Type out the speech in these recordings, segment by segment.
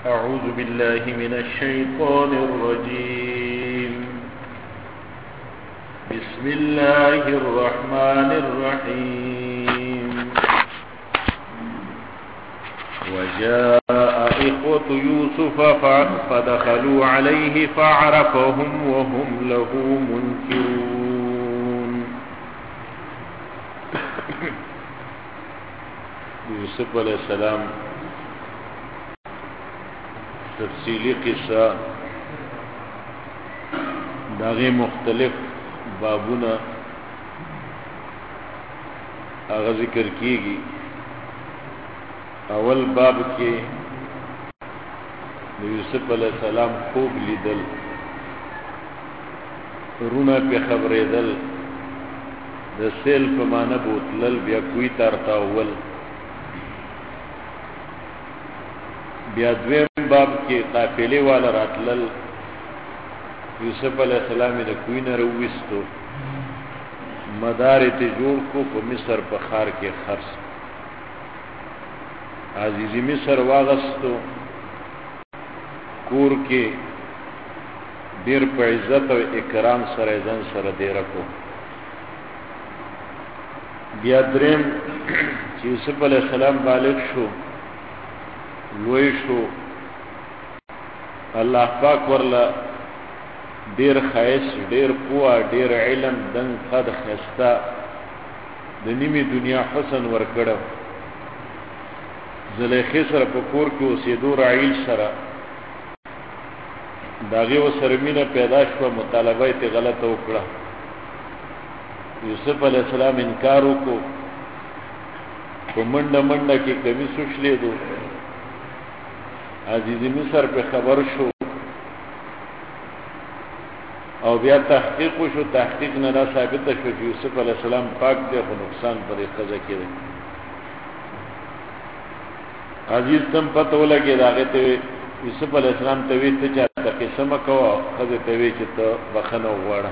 أعوذ بالله من الشيطان الرجيم. بسم الله الرحمن الرحيم. وجاء إخوة يوسف فدخلوا عليه فعرفهم وهم له منكرون. یوسف علیہ السلام تفصیلی قصہ داغه مختلف بابونه هغه ذکر کیږي. اول باب کې یوسف علیہ السلام خوب لیدل، رونه په خبرېدل، د سیل په معنا بوتلل، بیا کوی ترتاول. بیا دویم باب کې قافلې والا راتلل، یوسف علیہ السلام د کوی نه رويستو، مدار ته جوړ کو، په مصر په خار کې خرڅ عزیزی مصر واغستو، کور کې ډیر په عزت او اکرام سره ځان سره ډیر کو. بیا دریم چې یوسف علیہ السلام بالغ شو، لوی شو، الله پاک ورله ډیر خیس، ډیر قوه، ډیر علم، دنګ قد خستا د نیمه دنیا حسن ورکړو. زلیخی سره په کور کې اوسېدو، رعیل سره داغه وسره مینه پیدا شو، مطالبه ته غلطه وکړه. یوسف علیہ السلام انکار وکړو، په منډه منډه کې کمی سوچلې دو. عزیز مصر په خبر شو او بیا تحقیق شو. تحقیق نه را ثابت شو چې یوسف علیہ السلام پاک دی، خو نقصان پرې قضا کړي. عزیز تم پته ولګي داغه ته یوسف علیہ السلام ته وی ته چاته قسم کوه، خزه ته وی چې ته بخنه وغواړه.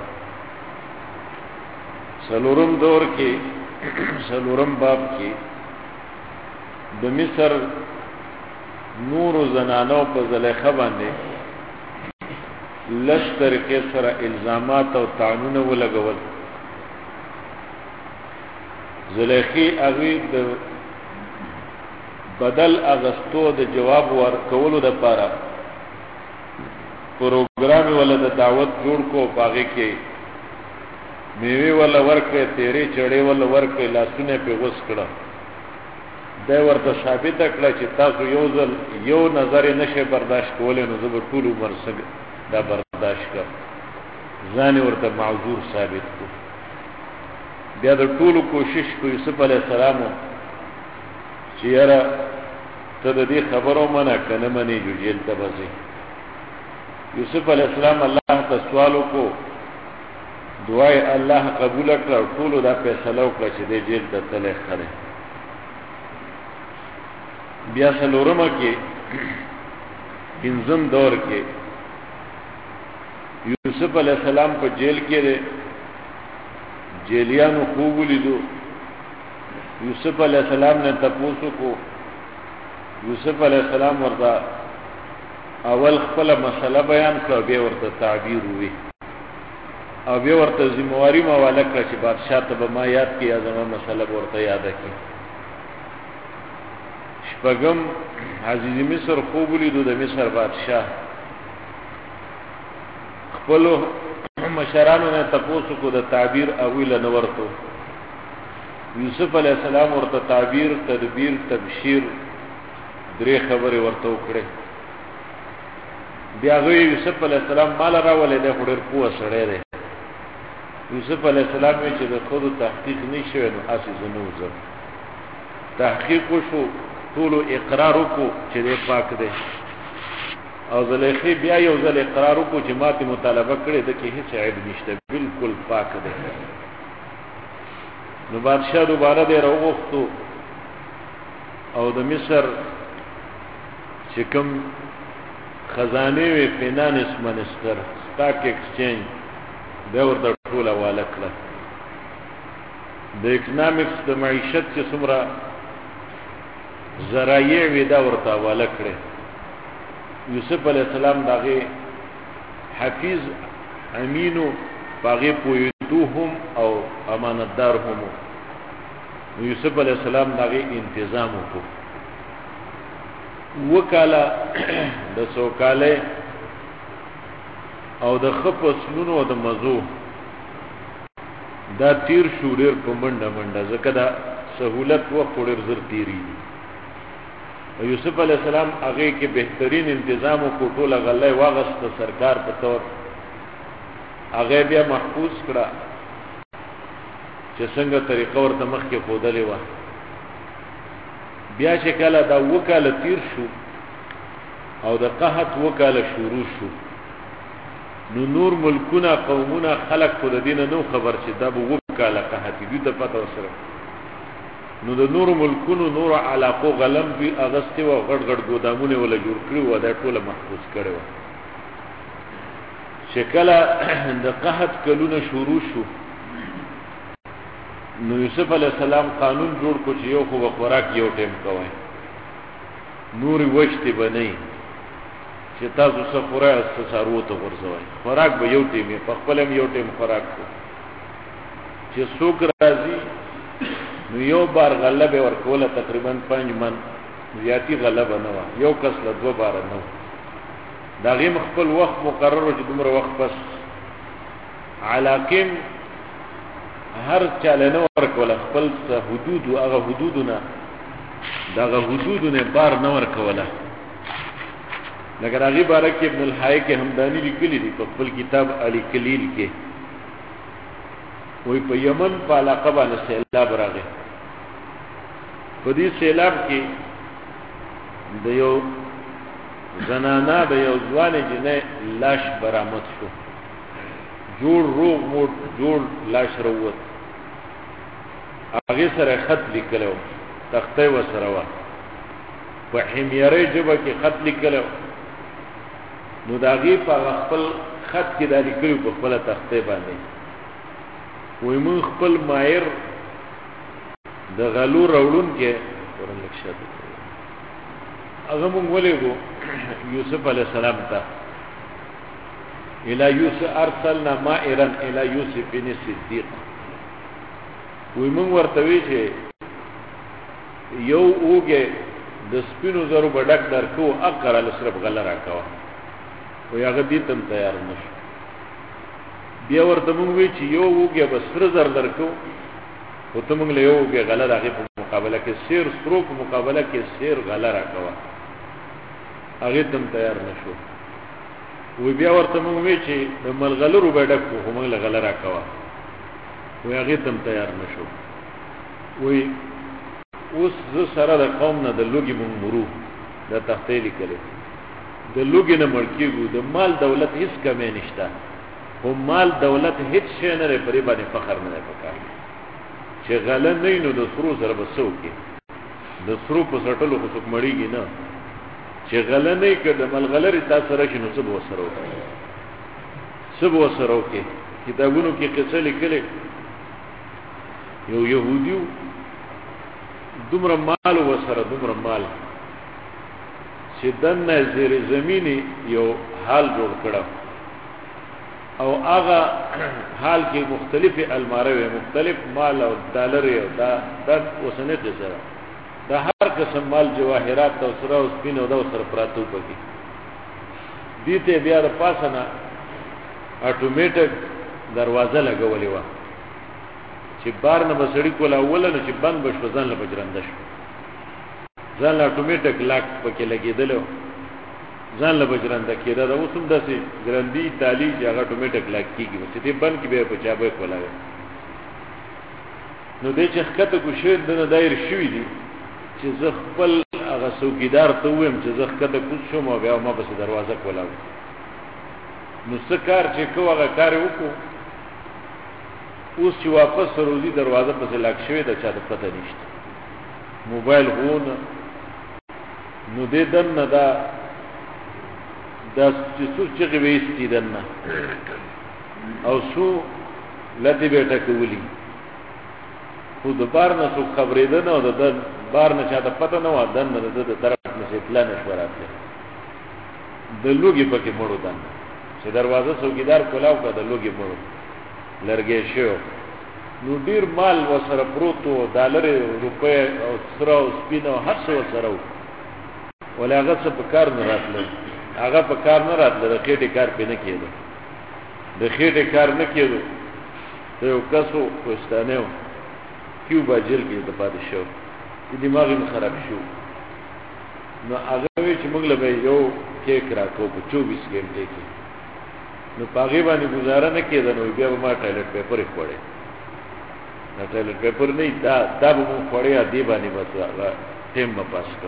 سلورم دور کې سلورم باب کې د مصر نور زنانو په زلیخه باندې لشتر کې سره الزامات او تعانونه ولګول. زلیخی اغوی د بدل اغستو د جواب ورکولو د پاره پروګرام ولا د دعوت جوړ کو. باغې کې میوه ولا ورکه، تیرې چړې ولا ورکه، لاسونه په غوس کړه. دا ورته ثابت کړه چې تاسو یو ځل یو نظر نشه برداشت کولای، نو زه ټول عمر سره دا برداشت کړم. ځان ورته معذور ثابت کو. بیا د ټول کوشش کو یوسف علیہ السلام چې یاره ته د دې خبرو منه کنه منی جو جیل ته بځي. یوسف علیہ السلام الله ته سوال وکړو، دعای الله قبول کړ، ټول دا فیصله وکړه چې د جیل ته تللی خره. بیا سلورمه کې پنځم دور کې یوسف علیہ السلام په جیل کې دی. جیلیانو خوب ولیدو، یوسف علیہ السلام نے تپوسو کو. یوسف علیہ السلام ورته اول خپل مسله بیان کړ، بیا ورته تعبیر وی او بیا ورته ذمہواری مواله کړ چې بادشاہ ته به ما یاد کی، ازمه مسله ورته یاد کی. شپږم عزیز مصر خوب ولیدو، د مصر بادشاہ خپل مشرانو نه تپوسو کو، د تعبیر اویل نه ورته. یوسف علیہ السلام ورته تعبیر، تدبیر، تبشیر درې خبرې ورته وکړې. بیا غوی یوسف علیہ السلام مال راولې د خډر پوه سره دی. یوسف علیہ السلام چې د خود تحقیق نشوي، نو اسی زنوزه تحقیق وشو، ټول اقرار وکړو چې دې پاک دی. او زلیخی بیا یو ځل اقرار وکړو چې ماته مطالبه کړې ده کې هیڅ عیب نشته، بالکل پاک دی. نو بادشاہ دوباره دی راوغوښتو او د مصر چې کوم خزانه وی فینانس منستر، سٹاک ایکسچینج، دا ورته ټول حواله کړه. د اکنامکس د معیشت چې څومره ذرایع وی دا ورته حواله کړه. یوسف علیہ السلام داغه حفیظ امینو باغه پویدوهم او امانتدارهم. یوسف علیہ السلام داغه انتظام وکړو وکاله د سوکاله او د خپسلونو او د مزو دا تیر شوریر په منډه منډه ځکه دا سہولت وخت ډیر زر تیری. یوسف علیہ السلام هغه کې بهترین تنظیم او ټوله غلې واغسته سرکار په تور هغه بیا محفوظ کړه چې څنګه طریقه ورته مخ کې خودلې و. بیا چې کله دا وکاله تیر شو او د قحط وکاله شروع شو نو نور ملکونه قومونه خلق خود دینه نو خبر چې دا به وکاله قحط دي د پته وسره. نو د نور ملکونو نور علاقو غلم بي اغسطي و غړ غړ ګودامونه ولا جوړ کړو و دا ټوله محفوظ کړو. شکله د قحط کلونه شروع شو نو یوسف علیہ السلام قانون جوړ کو چې یو خو خوراک یو ټیم کوي نور وشتي بنئ چې تاسو څه خوراک څارو ته ورځوي خوراک به یو ټیم په خپل یو ټیم خوراک کو چې څوک راځي نو یو بار غلبه ورکوله تقریبا 5 من زیاتی غلبه نه و یو کس له 2 بار نه دا غي خپل وخت مقرر چې دومره وخت بس علاقم هر چاله نه ورکوله خپل حدود او هغه حدودونه دغه حدودونه بار نه ورکوله. لکه راغي بارک ابن الحای کې همدانی لیکلي دي په خپل کتاب علی کلیل کې وای په یمن په علاقه باندې سیلاب راغی. په دې سیلاب کې د یو زنانا د یو ځوان جنې لاش برآمد شو جوړ روغ موټ جوړ لاش وروت. هغه سره خط لیکلو تخته و سره وا په حمیره جبه کې خط لیکلو نو داغي په خپل خط کې د لیکلو په خپل تخته باندې وای مون خپل مایر د غلو راوړون کې ورن لښه هغه مونږ ولېګو یوسف علی السلام ته الى یوسف ارسلنا مائرا الى یوسف بن صدیق. وای مونږ ورته وی چې یو اوګه د سپینو زرو بډک درکو اقرا لسرب غل راکاوه وای هغه دې تم تیار نشو. بیا ورته مونږ وی چې یو اوګه بس سر زر درکو او ته مونږ له یو اوګه غل راغی په مقابله کې سیر سرو په مقابله کې سیر غل راکاوه هغه تم تیار نشو. وی بیا ورته مونږ وی چې د ملغلرو بډک خو مونږ له غل راکاوه وی هغه تم تیار نشو. وی اوس زه سره د قوم نه د لوګي مونږ مرو د تختې لیکلې د لوګي نه مړکیږو د مال دولت هیڅ کمې نشته خو مال دولت هیڅ شی نه لري پرې باندې فخر نه پکار چې غلن نه نو د سرو سره بسو کې د سرو په سټلو خو څوک مړیږي نه چې غلن نه کې د ملغلري تاسو سره شنو څه به وسرو څه به وسرو کې کتابونو کې قصه لیکلې یو يهوديو دومره مال وسره دومره مال چې دنه زیر زمینی یو حال جوړ کړو او هغه حال کې مختلفه الماره وي مختلف مال او ډالر او دا اوسنه دي سره دا هر قسم مال جواهرات او سره او سپین او دا سره پراتو پکې دي ته بیا د پاسنه اټومیټک دروازه لګولې و چې بار نه بسړی کوله اول نه چې بند بشو ځان له بجرنده شو ځان له اټومیټک لاک پکې لګیدل ځان له بجرنده کېده دا اوسم داسې ګرندي تالی چې هغه اټومیټک لاک کیږي چې دې بند کې به په چابه کولاوي نو دې چې خطه کو شه د دایر شوې دي چې زه خپل هغه څوکیدار ته ویم چې زه خطه کو شم او بیا ما به دروازه کولاوي نو څه کار چې کوه کار وکړو اوس چې واپس روزي دروازه په لاک شوې ده چا د پته نشته موبایل غون نو دې دنه دا چې څو چې وېستې دنه او سو لته بیٹه کولی خو د بار نه څو خبرې ده نو د بار نه چا د پته نه و دنه د طرف نه اطلاع نشو راته د لوګي پکې مړو دان چې دروازه څوکیدار کولاو کا د لوګي مړو لرګې شو نو ډیر مال وسره پروتو ډالر روپے او سره او سپینو هر څه وسره ولا هغه څه په کار نه راتله هغه په کار نه راتله د خېټه کار پینې کېده د خېټه کار نه کېده یو کسو کوستانه کیوبا جیل کې د پادشاه دماغ یې خراب شو نو هغه وی چې موږ له یو کیک راکو په 24 غنټه کې نو پاغي باندې گزاره نه کېده نو بیا ما ټایلټ پیپر یې خوړې نو ټایلټ پیپر نه دا به مو خوړې دی باندې بس ټیم په پاس کو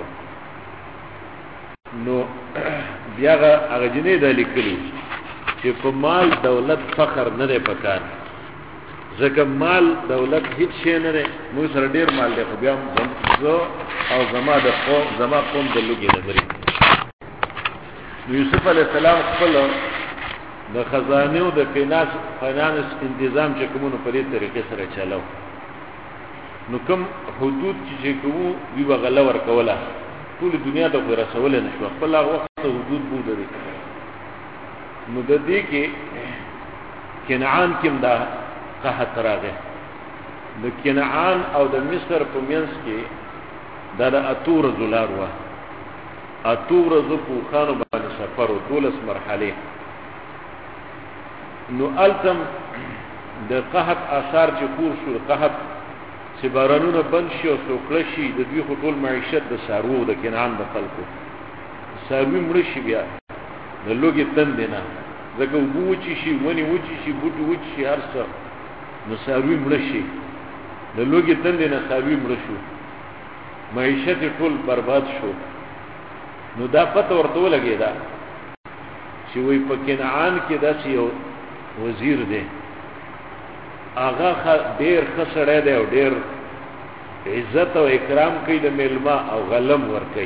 نو بیا هغه جنې د لیکلي چې په مال دولت فخر نه دی پکار ځکه مال دولت هیڅ شی نه دی موږ سره ډیر مال دی خو بیا زه او زما قوم د لوګي نه بری یوسف علی السلام خپل د خزانه او د فینانس تنظیم چې کومو په دې طریقې سره چلاو نو کوم حدود چې کومو دی وغلا ور کوله ټول دنیا ته رسول نه شو خپل وخت حدود بود دي نو د دې کې کنعان کې دا قحط راغی د کنعان او د مصر په منځ کې دا د اتور زلار و اتور ز په خانو باندې سفر او 12 مرحله نو التم د قحط آثار چې خور شو قحط چې بارانونه بند شي او سوکړه شي د دوی خپل معیشت د سارو د کنعان د خلکو ساروی مړ شي بیا د لوګي تند نه ځکه وګوچی شي ونی وچی شي بوټي وچی شي هر څه نو ساروی مړ شي د لوګي تند نه ساروی مړ شو معیشت ټول برباد شو نو دا پته ورته ولګی دا چې وای په کنعان کې داسې یو وزیر دی هغه ډیر خسړی دی او ډیر عزت او اکرام کوي د میلمه او غلم ور کوي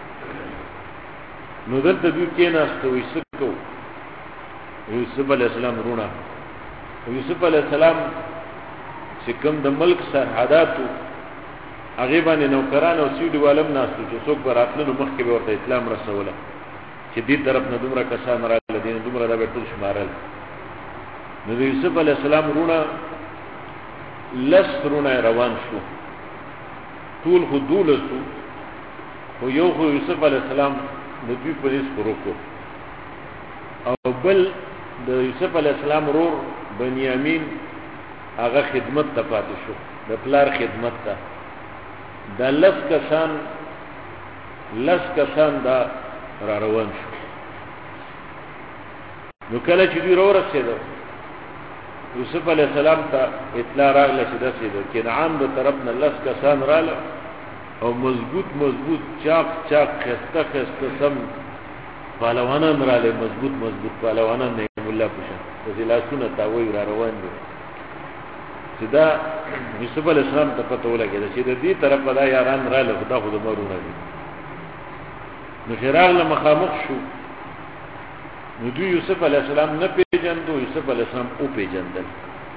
نو دلته دوی کېناستو وایي څه کوو یوسف علیه السلام رونه یوسف علیه السلام چې کوم د ملک سرحداتو هغه باندې نوکران او سیډي والم ناستو چې څوک براتلو مخکې به ورته اسلام رسوله چې دې طرف نه دومره کسان راغله دین دومره دا به ټول شمارل نو یوسف علیه السلام رونه لسرونه روان شو ټول خودولسو خو یو خو یوسف علیه السلام د دوی په هیڅ ورکو او بل د یوسف علیه السلام رور بنیامین هغه خدمت ته پاتې شو د پلار خدمت ته دا لس کسان دا را روان شو نو کله چې دوی ورسېدل یوسف علیه السلام ته اطلاع راغله چې داسې ده کنعان د طرف نه لس کسان راله او مضبوط چاق خسته سم پهلوانان راله مضبوط پهلوانان نه مولا پوشن د لاسونه تاوي را روان دي چې دا یوسف علیه السلام ته پته ولګېده چې د دې طرف دا یاران راله خدا خو د مرونه دي نو خیرال مخامخ شو نو دوی یوسف علیه السلام نه پیژندو یوسف علیه السلام او پیژندل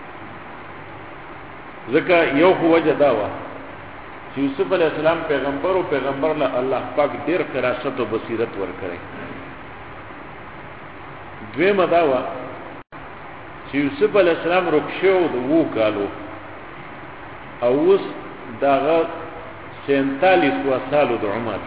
ځکه یو خو وجه دا وه چې یوسف علیه السلام پیغمبر له الله پاک ډیر فراست او بصیرت ورکړي دویمه دا وه چې یوسف علیه السلام رکشو د 2 کالو او اوس دغه 47 سالو د عمر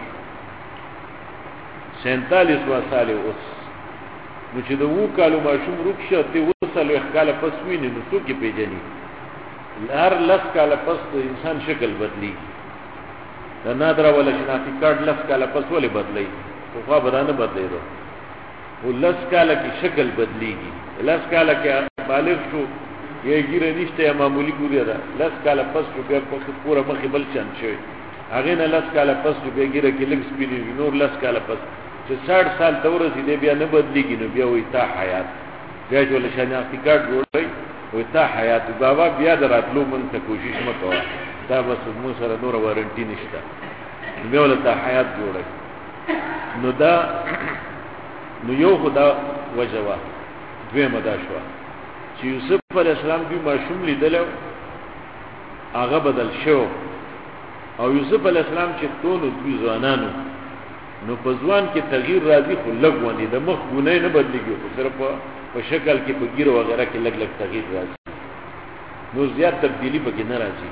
47 سالو اوس نو چې د 2 کالو ماشوم رکشه ته وصلو اخکاله پس ویني نو څوک پیژني هر 10 کاله پس د انسان شکل بدلی دا نادر ولا شناختی کارت 10 کاله پس ولې بدلی خو بدانه بدلیدو و 10 کاله کې شکل بدلیږي 10 کاله کې بالغ شو یې ګیره نشته یا معمولی ګوري ده 10 کاله پس بیا په پوره مخې بل چن شي هغه نه 10 کاله پس بیا ګیره کې لږ سپینې نور 10 کاله پس چې 60 سال ته ورسېږي بیا نه بدلیږي نو بیا وي تا حیات بیا ټول شناختی کارت جوړي وي تا حیات بابا بیا دراتلو مونږ ته کوشش مکوه دا بس مو سره نور وارنټی نشته بیا ول تا حیات جوړي نو دا نو یو خدا وجوا دویمه دا شو چې یوسف علیه السلام دوی ماشوم لیدل هغه بدل شو او یوسف علیه السلام چې ټول دوی ځوانانو نو په ځوان کې تغییر راځي خو لږ ونی د مخ ګونې نه بدلېږي خو صرف په شکل کې په ګیر وغیرہ کې لږ لږ تغییر راځي نو زیات تبدیلی پکې نه راځي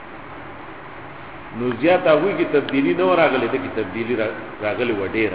نو زیات هغه کې تبدیلی نه راغلي د کې تبدیلی راغلي وډیره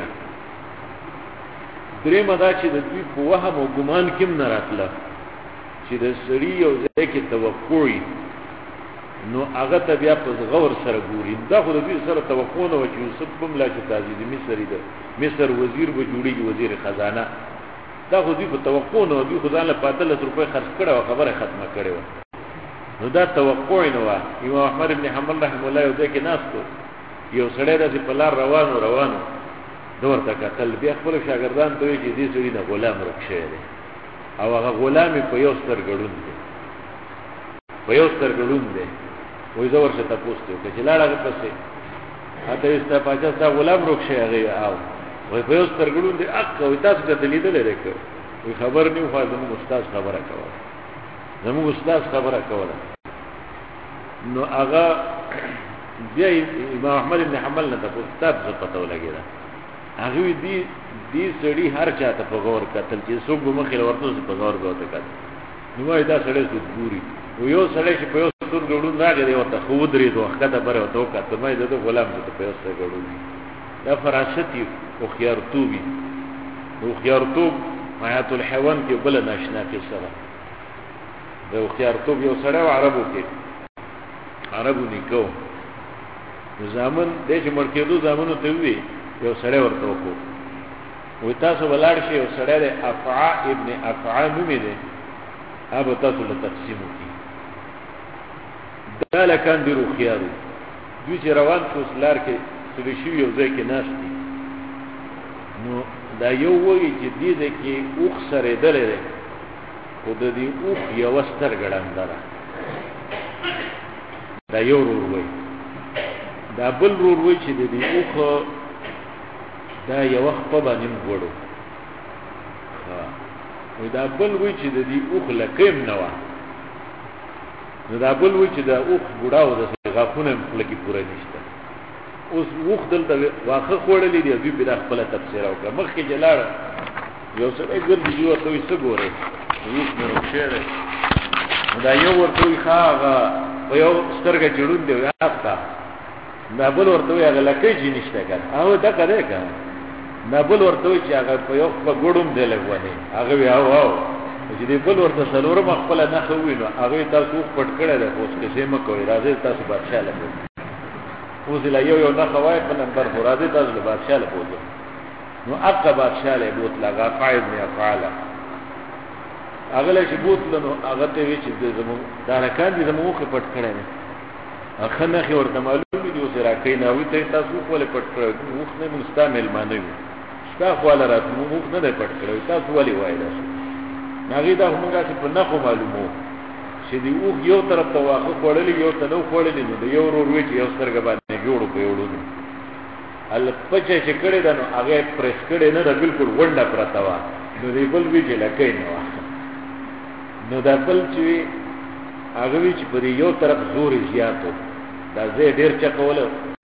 درې مدا چې د دوی په وهم او ګمان کې نه راتله چې د سړی یو ځای کې توقعي نو هغه ته بیا په غور سره ګوري دا خو د دې سره توقع نه و چې یوسف بم لا چې تعزیز مصری ده مصر وزیر به جوړیږي وزیر خزانه دا خو دې په توقع نه و دې خدای له 15 روپۍ خرج کړه او خبره ختمه کړې و نو دا توقع نه و امام احمد ابن حنبل رحم الله یو ځکه ناستو یو سړی د په لار روانو دور ته کتل بیا خپل شاګردان ته چې دې سړي نه غلام رخصه دی او هغه غلام په یو ستر ګړون دی په یو ستر ګړون دی وې زور څه تاسو ته چې لاړه پسې اته استا پاچا تا غلام رخصه هغه او وې په یو ستر ګړون دی اک او تاسو ته لیدل لري وې خبر نه خو زموږ استاد خبره کوله زموږ استاد خبره کوله نو هغه بیا امام احمد بن حنبل نه تاسو ته پته ولګیږي هغه دې سړي هر چاته په غور کتل چې څوک به مخې ورته په غور غوته کتل نو وای دا سړی څه ګوري و یو سړی چې په یو ستور ګړون راغی ورته خو درې دوه کته بره وته کته مې د غلام ته په یو ستور ګړون دا فراشتي او خيارتوبي او خيارتوب حیات الحيوان کې بل ناشنا کې سره دا خيارتوب یو سړی عربو کې عربو نکو زامن د چې مرکزو زامنو ته وی یو سړی ورته وکړو و تاسو ولاړ شئ یو سړی دی افعا ابن افعا نومې دی هغه تاسو له تقسیم وکړي دا لکان دی روخیارو دوی چې روان شو لار کې سړي شي یو ځای کې ناست دي نو دا یو وایي چې دې ده کې اوښ سره دلې خو د دې اوښ یو سترګه ړنده ده دا یو ورور وایي دا بل ورور وایي چې د دې اوښ دا یو وخت په باندې وګړو وي دا بل وی چې د دې اوخ لکم نه و نو دا بل وی چې دا اوخ ګډاو د غاخونه لکه پوره نشته اوس اوخ دلته واخه خوړلې دی دوی په خپل تفسیر او مخکې جلاړ یو څه ګرځي یو څه وي څه ګوره اوخ نو شهره دا یو ورته ښاغه په یو سترګه جوړون دی یافتا دا بل ورته هغه لکه جې نشته کړه او دا کړه کړه دا بل ورته چې هغه په یو په ګړوم دی لګونه هغه وی او چې دې بل ورته سلور مخبل نه خوي نو هغه تاسو پټ کړه ده اوس کې سیمه کوي راځي تاسو بادشاہ لګو اوس لا یو نه خوای په نمبر راځي تاسو بادشاہ لګو نو اقا بادشاہ له بوت لگا قائد نه افعال هغه له چې بوت نو هغه ته وی چې زمو دا رکان دي زمو خو پټ کړه نه اخ نه خو ورته معلوم دي اوس راکې نه وي ته تاسو خپل پټ کړو اوس نه مستعمل مانوي تا خو لا رات موږ نه ده پټ کړو تاسو ولي وایي دا ناغي دا موږ چې په نخو معلومو چې دی او یو طرف ته واخه خړلې یو ته نو خړلې نو یو ورور وی چې یو سترګه باندې جوړو په یوړو ال پچې چې کړي دا نو هغه پرس کړي نه بالکل ونډه پرتا و نو دی بل وی چې لکې نه و نو دا بل چې هغه وی چې په یو طرف زور زیاتو دا زه ډیر چا کوله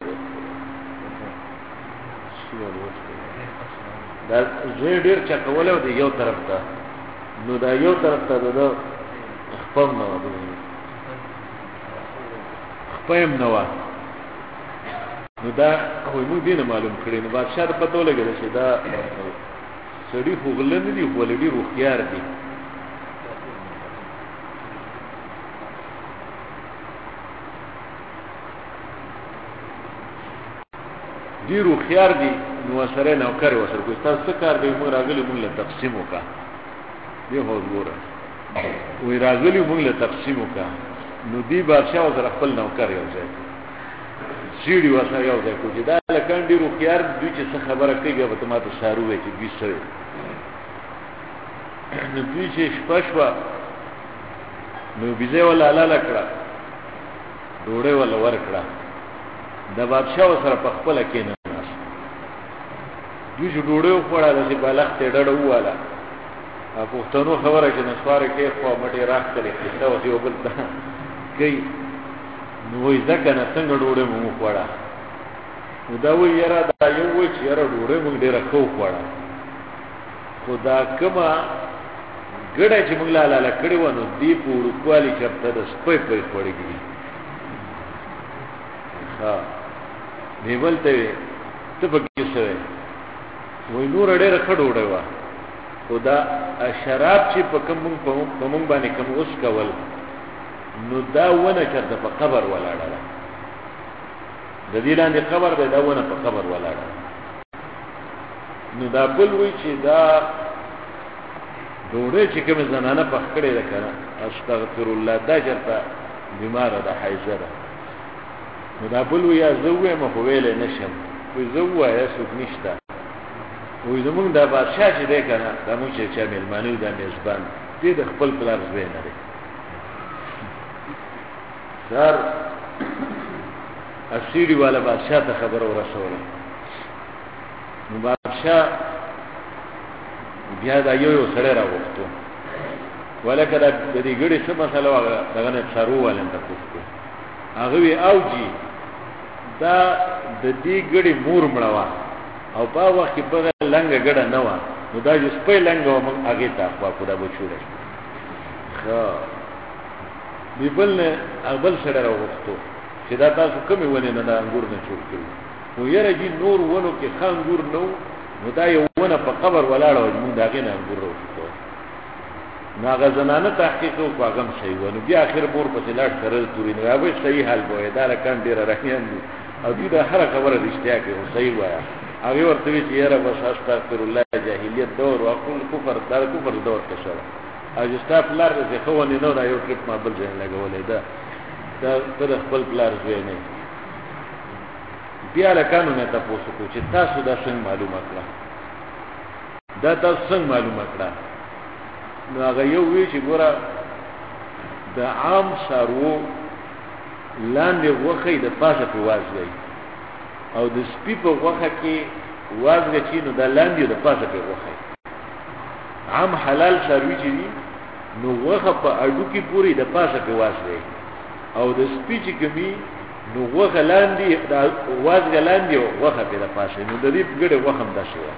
دا زه ډیر چا کوله دی یو طرف ته نو دا یو طرف ته دا خپل نه و خپل نه و نو دا خو موږ دې معلوم کړی نو بادشاہ په پتو لګل چې دا سړي خو غلن دي خو لري روخيار دي دی روخيار دي نو سره نو کړو سره کوم تاسو کار دی موږ راغلي موږ له تقسیم وکا دی هو ګوره وی راغلی موږ له تقسیم وکا نو دی بادشاہ سره خپل نو کړو ځای سیړي وسه یو ځای کو چې دا لکانډي روخيار دوی چې څه خبره کوي به ته ماته شارو وي چې دوی سره نو دوی چې شپشوا نو بيزه ولا لاله کړه ډوړې ولا ور کړه د بادشاہ سره په خپل کې نه دوی ډوړې وړه د بالغ ته ډډه واله پښتنو خبره چې نسواره کې خو مټي راخ کړي چې او یو بل کوي نو یې ځکه نه څنګه ډوړې مو وړه نو دا وی یاره دا یو وی چې یاره ډوډۍ موږ ډېره ښه وخوړه، خو دا کومه ګډه چې موږ لاله کړې وه نو دې په وړوکوالي چېرته د سپی پۍ خوړې دي. ښه دیبل ته وې ته پکې څه وې؟ وایي نوره ډېره ښه ډوډۍ وه، خو دا شراب چې په موږ باندې کوم اوس کول نو دا ونه چېرته په قبر ولاړه ده، د دې لاندې قبر دی، دا ونه په قبر ولاړه. نو دا بل وی چې دا ډوډۍ چې کومه زنانه پخ کړې ده که نه، استغفر الله، دا چېرته بیماره ده، حیضه ده. نو دا بل وی یا زه ووایم خو ویلی نه شم، وایي زه ووایه څوک نشته. وایي زمونږ دا بادشاه چې دی که نه، دا مونږ چې چا مېلمانه وي دا میزبان دې د خپل پلار زوی نه دی. سهار اسیري والا بادشاه ته خبره ورسوله. نو بادشاه بیا دا یو سړی راوغوښتو، ولکه د دې ګړې څه مسله وه دغه نه څارو والم ته پوښتو. هغه وی اوجي دا د دې ګړې مور مړه وه او په هغه وخت کې بغه لنګه ګډه نه وه، نو دا چې سپی لنګه وه موږ هغې ته خوا کړو، دا بچوړی. ښه دې بل نه بل سړی راوغوښتو چې دا تاسو کومې ونې نه دا انګور نه جوړ کړي؟ نو یاره جي نور ونو کې ښه انګور نه و، نو دا یو ونه په قبر ولاړه وه، مونږ د هغې نه انګور راوغوښتو. نو هغه زنانه تحقیق وکړو، هغه هم صحیح وه. نو بیا اخر مور پسې لاړ سره توري، نو هغوی صحیح حال به وایي، دا لکان ډېره رحیان دي او دوی دا هره خبره رښتیا کوي، خو صحیح وایه. هغې ورته وایي چې یاره بس استغفر الله، جاهلیت دور و اقول کفر، دا د کفر دور کشه ده، او چې ستا پلار داسې ښه ونې نه و، دا یو ټریپ ما بل ځای لګولی ده، دا ته د خپل پلار زوی نه. بیا هلکانو نه تپوس وکړو چې تاسو دا څنګه معلومه کړه، دا تاسو څنګه معلومه کړه؟ نو هغه یو وی چې ګوره د عام څاروو لاندې غوښه د پاسه پې وازګئ، او د سپي په غوښه کې وازګه چې نو دا لاندې د پاسه پې غوښه. عام حلال څاروي چې دي نو غوښه په اډو کې پورې د پاسه پې وازګئ، او د سپي چې کومي نو غوښه لاندې د وازګه لاندې او غوښه پې د پاسه، نو د دې ګډه غوښه هم داسې وه.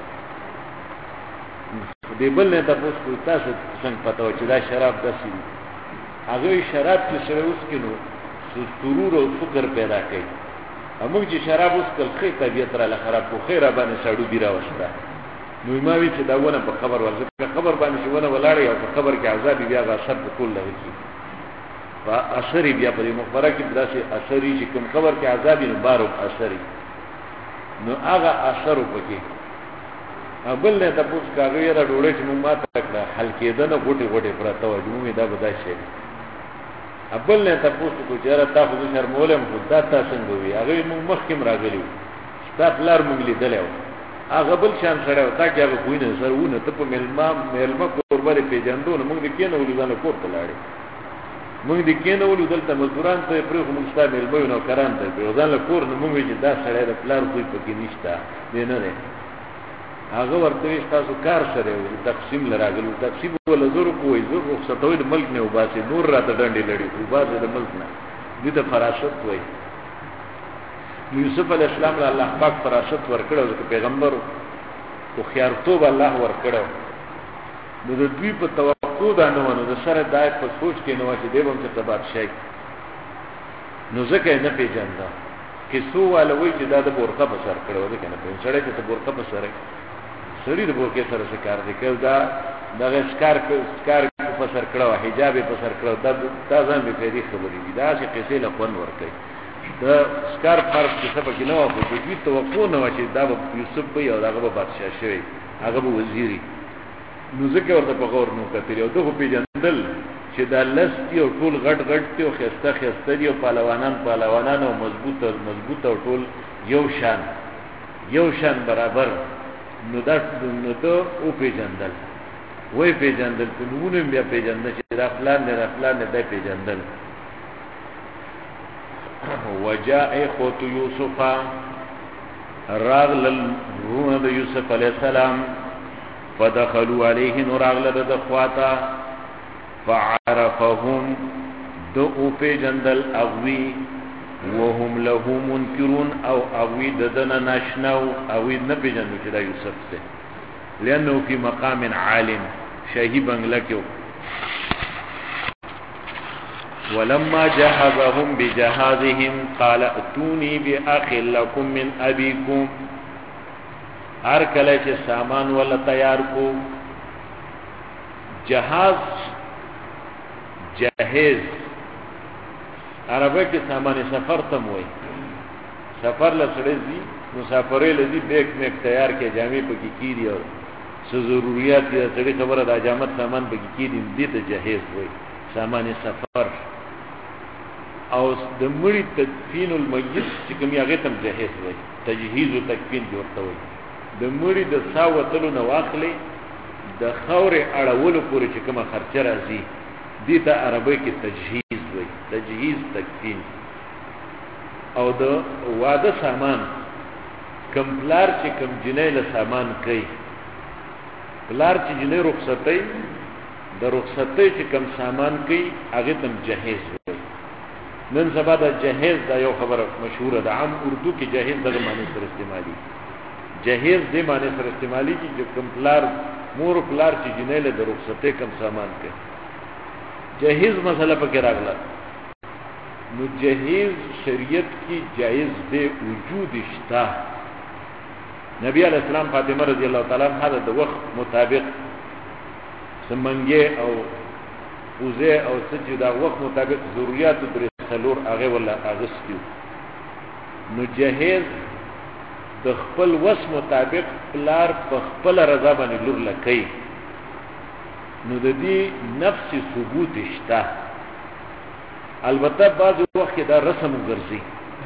دې بل نه تپوس کړو تاسو څنګه پته وه چې دا شراب داسې دي؟ هغه شراب چې سره وڅښي نو سرور او فکر پیدا کوي، او موږ چې شراب وڅښل ښه طبیعت راله خراب کړو، ښه را باندې ساړو بي راوسته. نو ما وی چې دا ونه په قبر ورځه، په قبر باندې چې ونه ولاړې او په قبر کې عذاب بیا هغه اثر په ټول لږ کي، په اثر بیا په دې مقبره کې داسې اثر چې کوم قبر کې عذاب نو بارو اثر، نو هغه اثر پکې. بل نه تاسو کاغه یې را ډوړې چې موږ ماته کړه حل کېده نه غوټي غوټي پراته و، موږ دا به دا شي. بل نه تاسو کو چې را تاسو شرمولم خو دا تاسو څنګه وي؟ هغه موږ مخکې راغلی و، دا پلار موږ لیدلی و، هغه بل شان سره و، تا کې هغه کوینه سره ونه ته په میلمه کور باندې پیژندو، نو موږ دې کېنه ولې ځان کور ته لاړې، موږ دې کېنه ولې دلته مزدوران ته پرې خو موږ ستا میلمه یو نوکران ته پرې ځان له کور نه موږ وایي چې دا سړی د پلار خوی پکې نشته دی نه دی. هغه ورته وایي تاسو کار سره و تقسیم لراغلو، تقسیم ولا زور کوی زور رخصتوي د ملک نه وباسي، نور راته ډنډې لړي وباسي د ملک نه، دې ته فراست وایي. یوسف علیه السلام له الله پاک فراست ورکړو، ځکه پیغمبر او خیارتوب الله ورکړو، نو د دوی په توقع دا نه و، نو د سره دای په سوچ کې نه و چې دی به هم چېرته بادشاهي، نو ځکه یې نه پېژانده. کیسو والا وایي چې دا د بورقه په سر کړی و، ځکه نه پېژني سړی چې ته بورقه په سر سړي د بورقې سره څه کار دی؟ که دا دغه سکار په سر کړی وه، حجاب یې په سر کړی و، دا ځان بې فایدې خبرې دي، داسې قصې له خوند ورکوي. د سکار فرض کیسه پکې نه وه، خو د دوی توقع نه وه چې دا به یوسف به او هغه به بادشاه شوی، هغه به وزیري، نو ځکه ورته په غور نه کتلي، او ده خو پېژندل چې دا لس دي او ټول غټ غټ دي او ښایسته ښایسته دي، او پهلوانان او مضبوط او ټول یو شان برابر. نو ده وپېژندل، وی پېژندل، په نومونه هم بیا پېژندل چې دا فلان دی دا فلان دی، دا پېژندل. وجاء اخوة یوسف، راغلل ورونه د یوسف علیه السلام، فدخلوا علیه، نو راغله د خواته، فعرفهم، د او پېژندل اغوی وهم له منکرون او اوی ددن ناشناو اوی نپیجنو چې دا یوسف ته لانه فی مقام عالم شاهی بنگله کې ولما جهزهم بجهازهم قال اتوني باخ لكم من ابيكم هر کله چې سامان ولا تیار کو جهاز جهز عربی کې سامان سفر تم وای سفر لسړې دي مسافرې لدی بیگ میک تیار کې جامې پکې کیږي او څه ضرورت دي سړي خبره د جامت سامان پکې کیږي دې ته جهز وای سامان سفر او د مړي تدفین المیت چې کوم یې تم جهز وای تجهیز او تکفین جوړته وای د مړي د ساوتلو نو واخلې د خورې اړولو پورې چې کومه خرچه راځي دې ته عربی کې تجهیز وای تجهیز تکفین او د واده سامان کمپلار چې کم جنې له سامان کوي پلار چې جنې رخصتې د رخصتې چې کم سامان کوي هغه تم جهیز وای نن سبا د جهیز دا یو خبره مشهوره ده عام اردو کې جهیز دغه معنی سره استعمالي جهیز دې معنی سره استعمالي چې کمپلار مور پلار چې جنې له رخصتې کم سامان کوي جهیز مسله پکې راغله نو جهیز شریعت کی جائز دے وجود اشتا نبی علیہ السلام فاطمہ رضی اللہ تعالی عنہ د وخت مطابق سمنګه او پوزه او سجد د وخت مطابق ضرورت درې څلور هغه ولا اغستیو نو جهیز د خپل وس مطابق پلار په خپل رضا باندې لور لکې نو د دې نفس ثبوت اشتا البته بعض وخت دا رسم وګرځي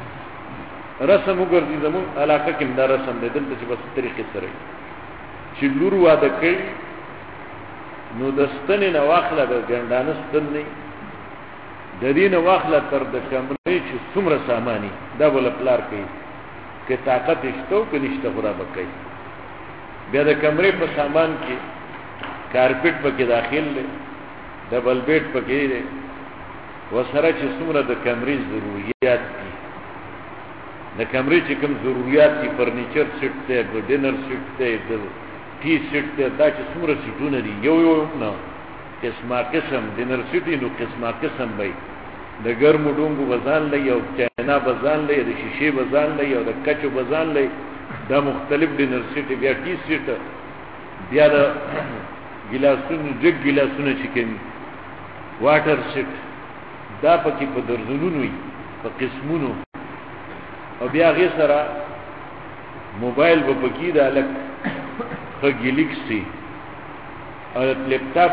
زمون علاقه کې دا رسم دی دلته چې بس طریقې سره چې لور واده کوي نو د ستنې نه واخله د ګندانه ستن نه د دې نه واخله تر د کمرې چې څومره سامانی دا بل پلار کوي کې طاقت شته او کې نشته غره بکې بیا د کمرې په سامان کې کارپټ پکې داخل دی ډبل بیډ پکې دی وسره چې څومره د کمرې ضرورت دي د کمرې چې کوم ضرورت دي فرنیچر سیټ ته د ډینر سیټ ته د ټی سیټ ته دا چې څومره سیټونه دي یو نه قسم ډینر سیټ نو قسم وي د ګرمو ډونګو بزان لې او چاینا بزان لې د شیشې بزان لې او د کچو بزان لې دا مختلف ډینر سیټ بیا ټی سیټ بیا د ګلاسونو جګ ګلاسونه چې کوي واټر سیټ دا پکې په درزونو وي په قسمونو او بیا غي سره موبایل په پکې دا لک خ ګلیکسي او لپټاپ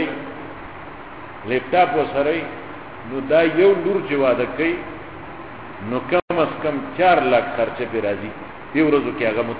وسره نو دا یو لور چې واده کوي نو کم از کم 4 لک خرچه به راځي په ورځو کې هغه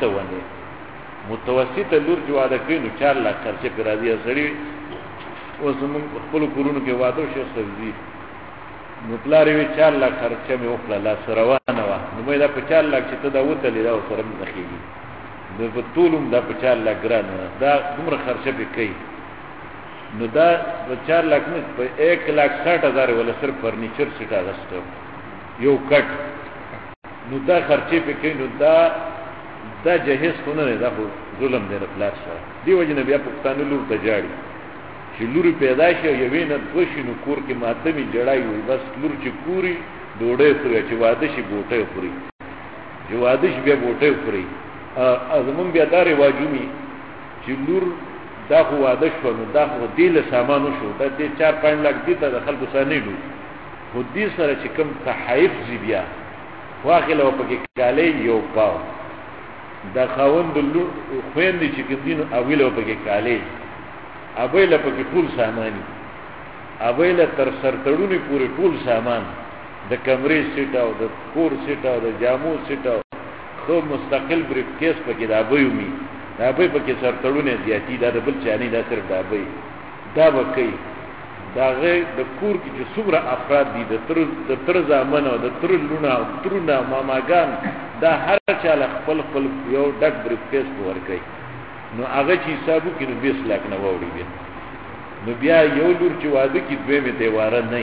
متوسطه لور چې واده کوي نو 4 لک خرچه به راځي سړي اوس موږ خپل کورونو کې واده شي سوي نو پلاری وی 4 لک خرچه مې وکړه لا سروانه وا نو مې دا په 4 لک چې ته دا وتلې دا سره مې ځخېږي د په ټولم دا په 4 لک ګران دا دومره خرچه به کوي نو دا په 4 لک نه په 1,60,000 ولا صرف فرنیچر سیټ اغستو یو کټ نو دا خرچه به کوي نو دا جهیز خو نه دا خو ظلم دی پلار سره دی وجه بیا پښتانه لور ته جاړي چې لور پیدا شي یوې نه دوشي نو کور کې ماتمي جړای وي بس لور چې پوری ډوډۍ خوري چې واده شي بوټه خوري چې واده شي بیا بوټه خوري ازمون بیا دا رواجومي چې لور دا خو واده شو نو دا خو دیل سامانو شو دا دې 4-5 لک دې ته د خلکو سره نه لو خو دې سره چې کوم تحایف زی بیا واخله په کې کالي یو پاو دا خوند لور خويندې چې کدینو اویلو په کې کالي ابیله پکې ټول سامانی ابیله تر سرتړونی پورې ټول سامان د کمرې سیټ او د کور سیټ او د جامو سیټ خو مستقل بریف کیس پکې دا بومي دا به پکې سرتړونه زیاتی دا د بل چاني دا صرف دا به دا وکي دا غي د کور کې چې څومره افراد دي د تر زامن او د تر لونه او ترونه ماماګان دا هر چا خپل یو ډک بریف کیس ورکي نو هغه چې حسابو کې نو 20 لک نه ووري بیا نو بیا یو لور چې واده کې دوی می دیواره نه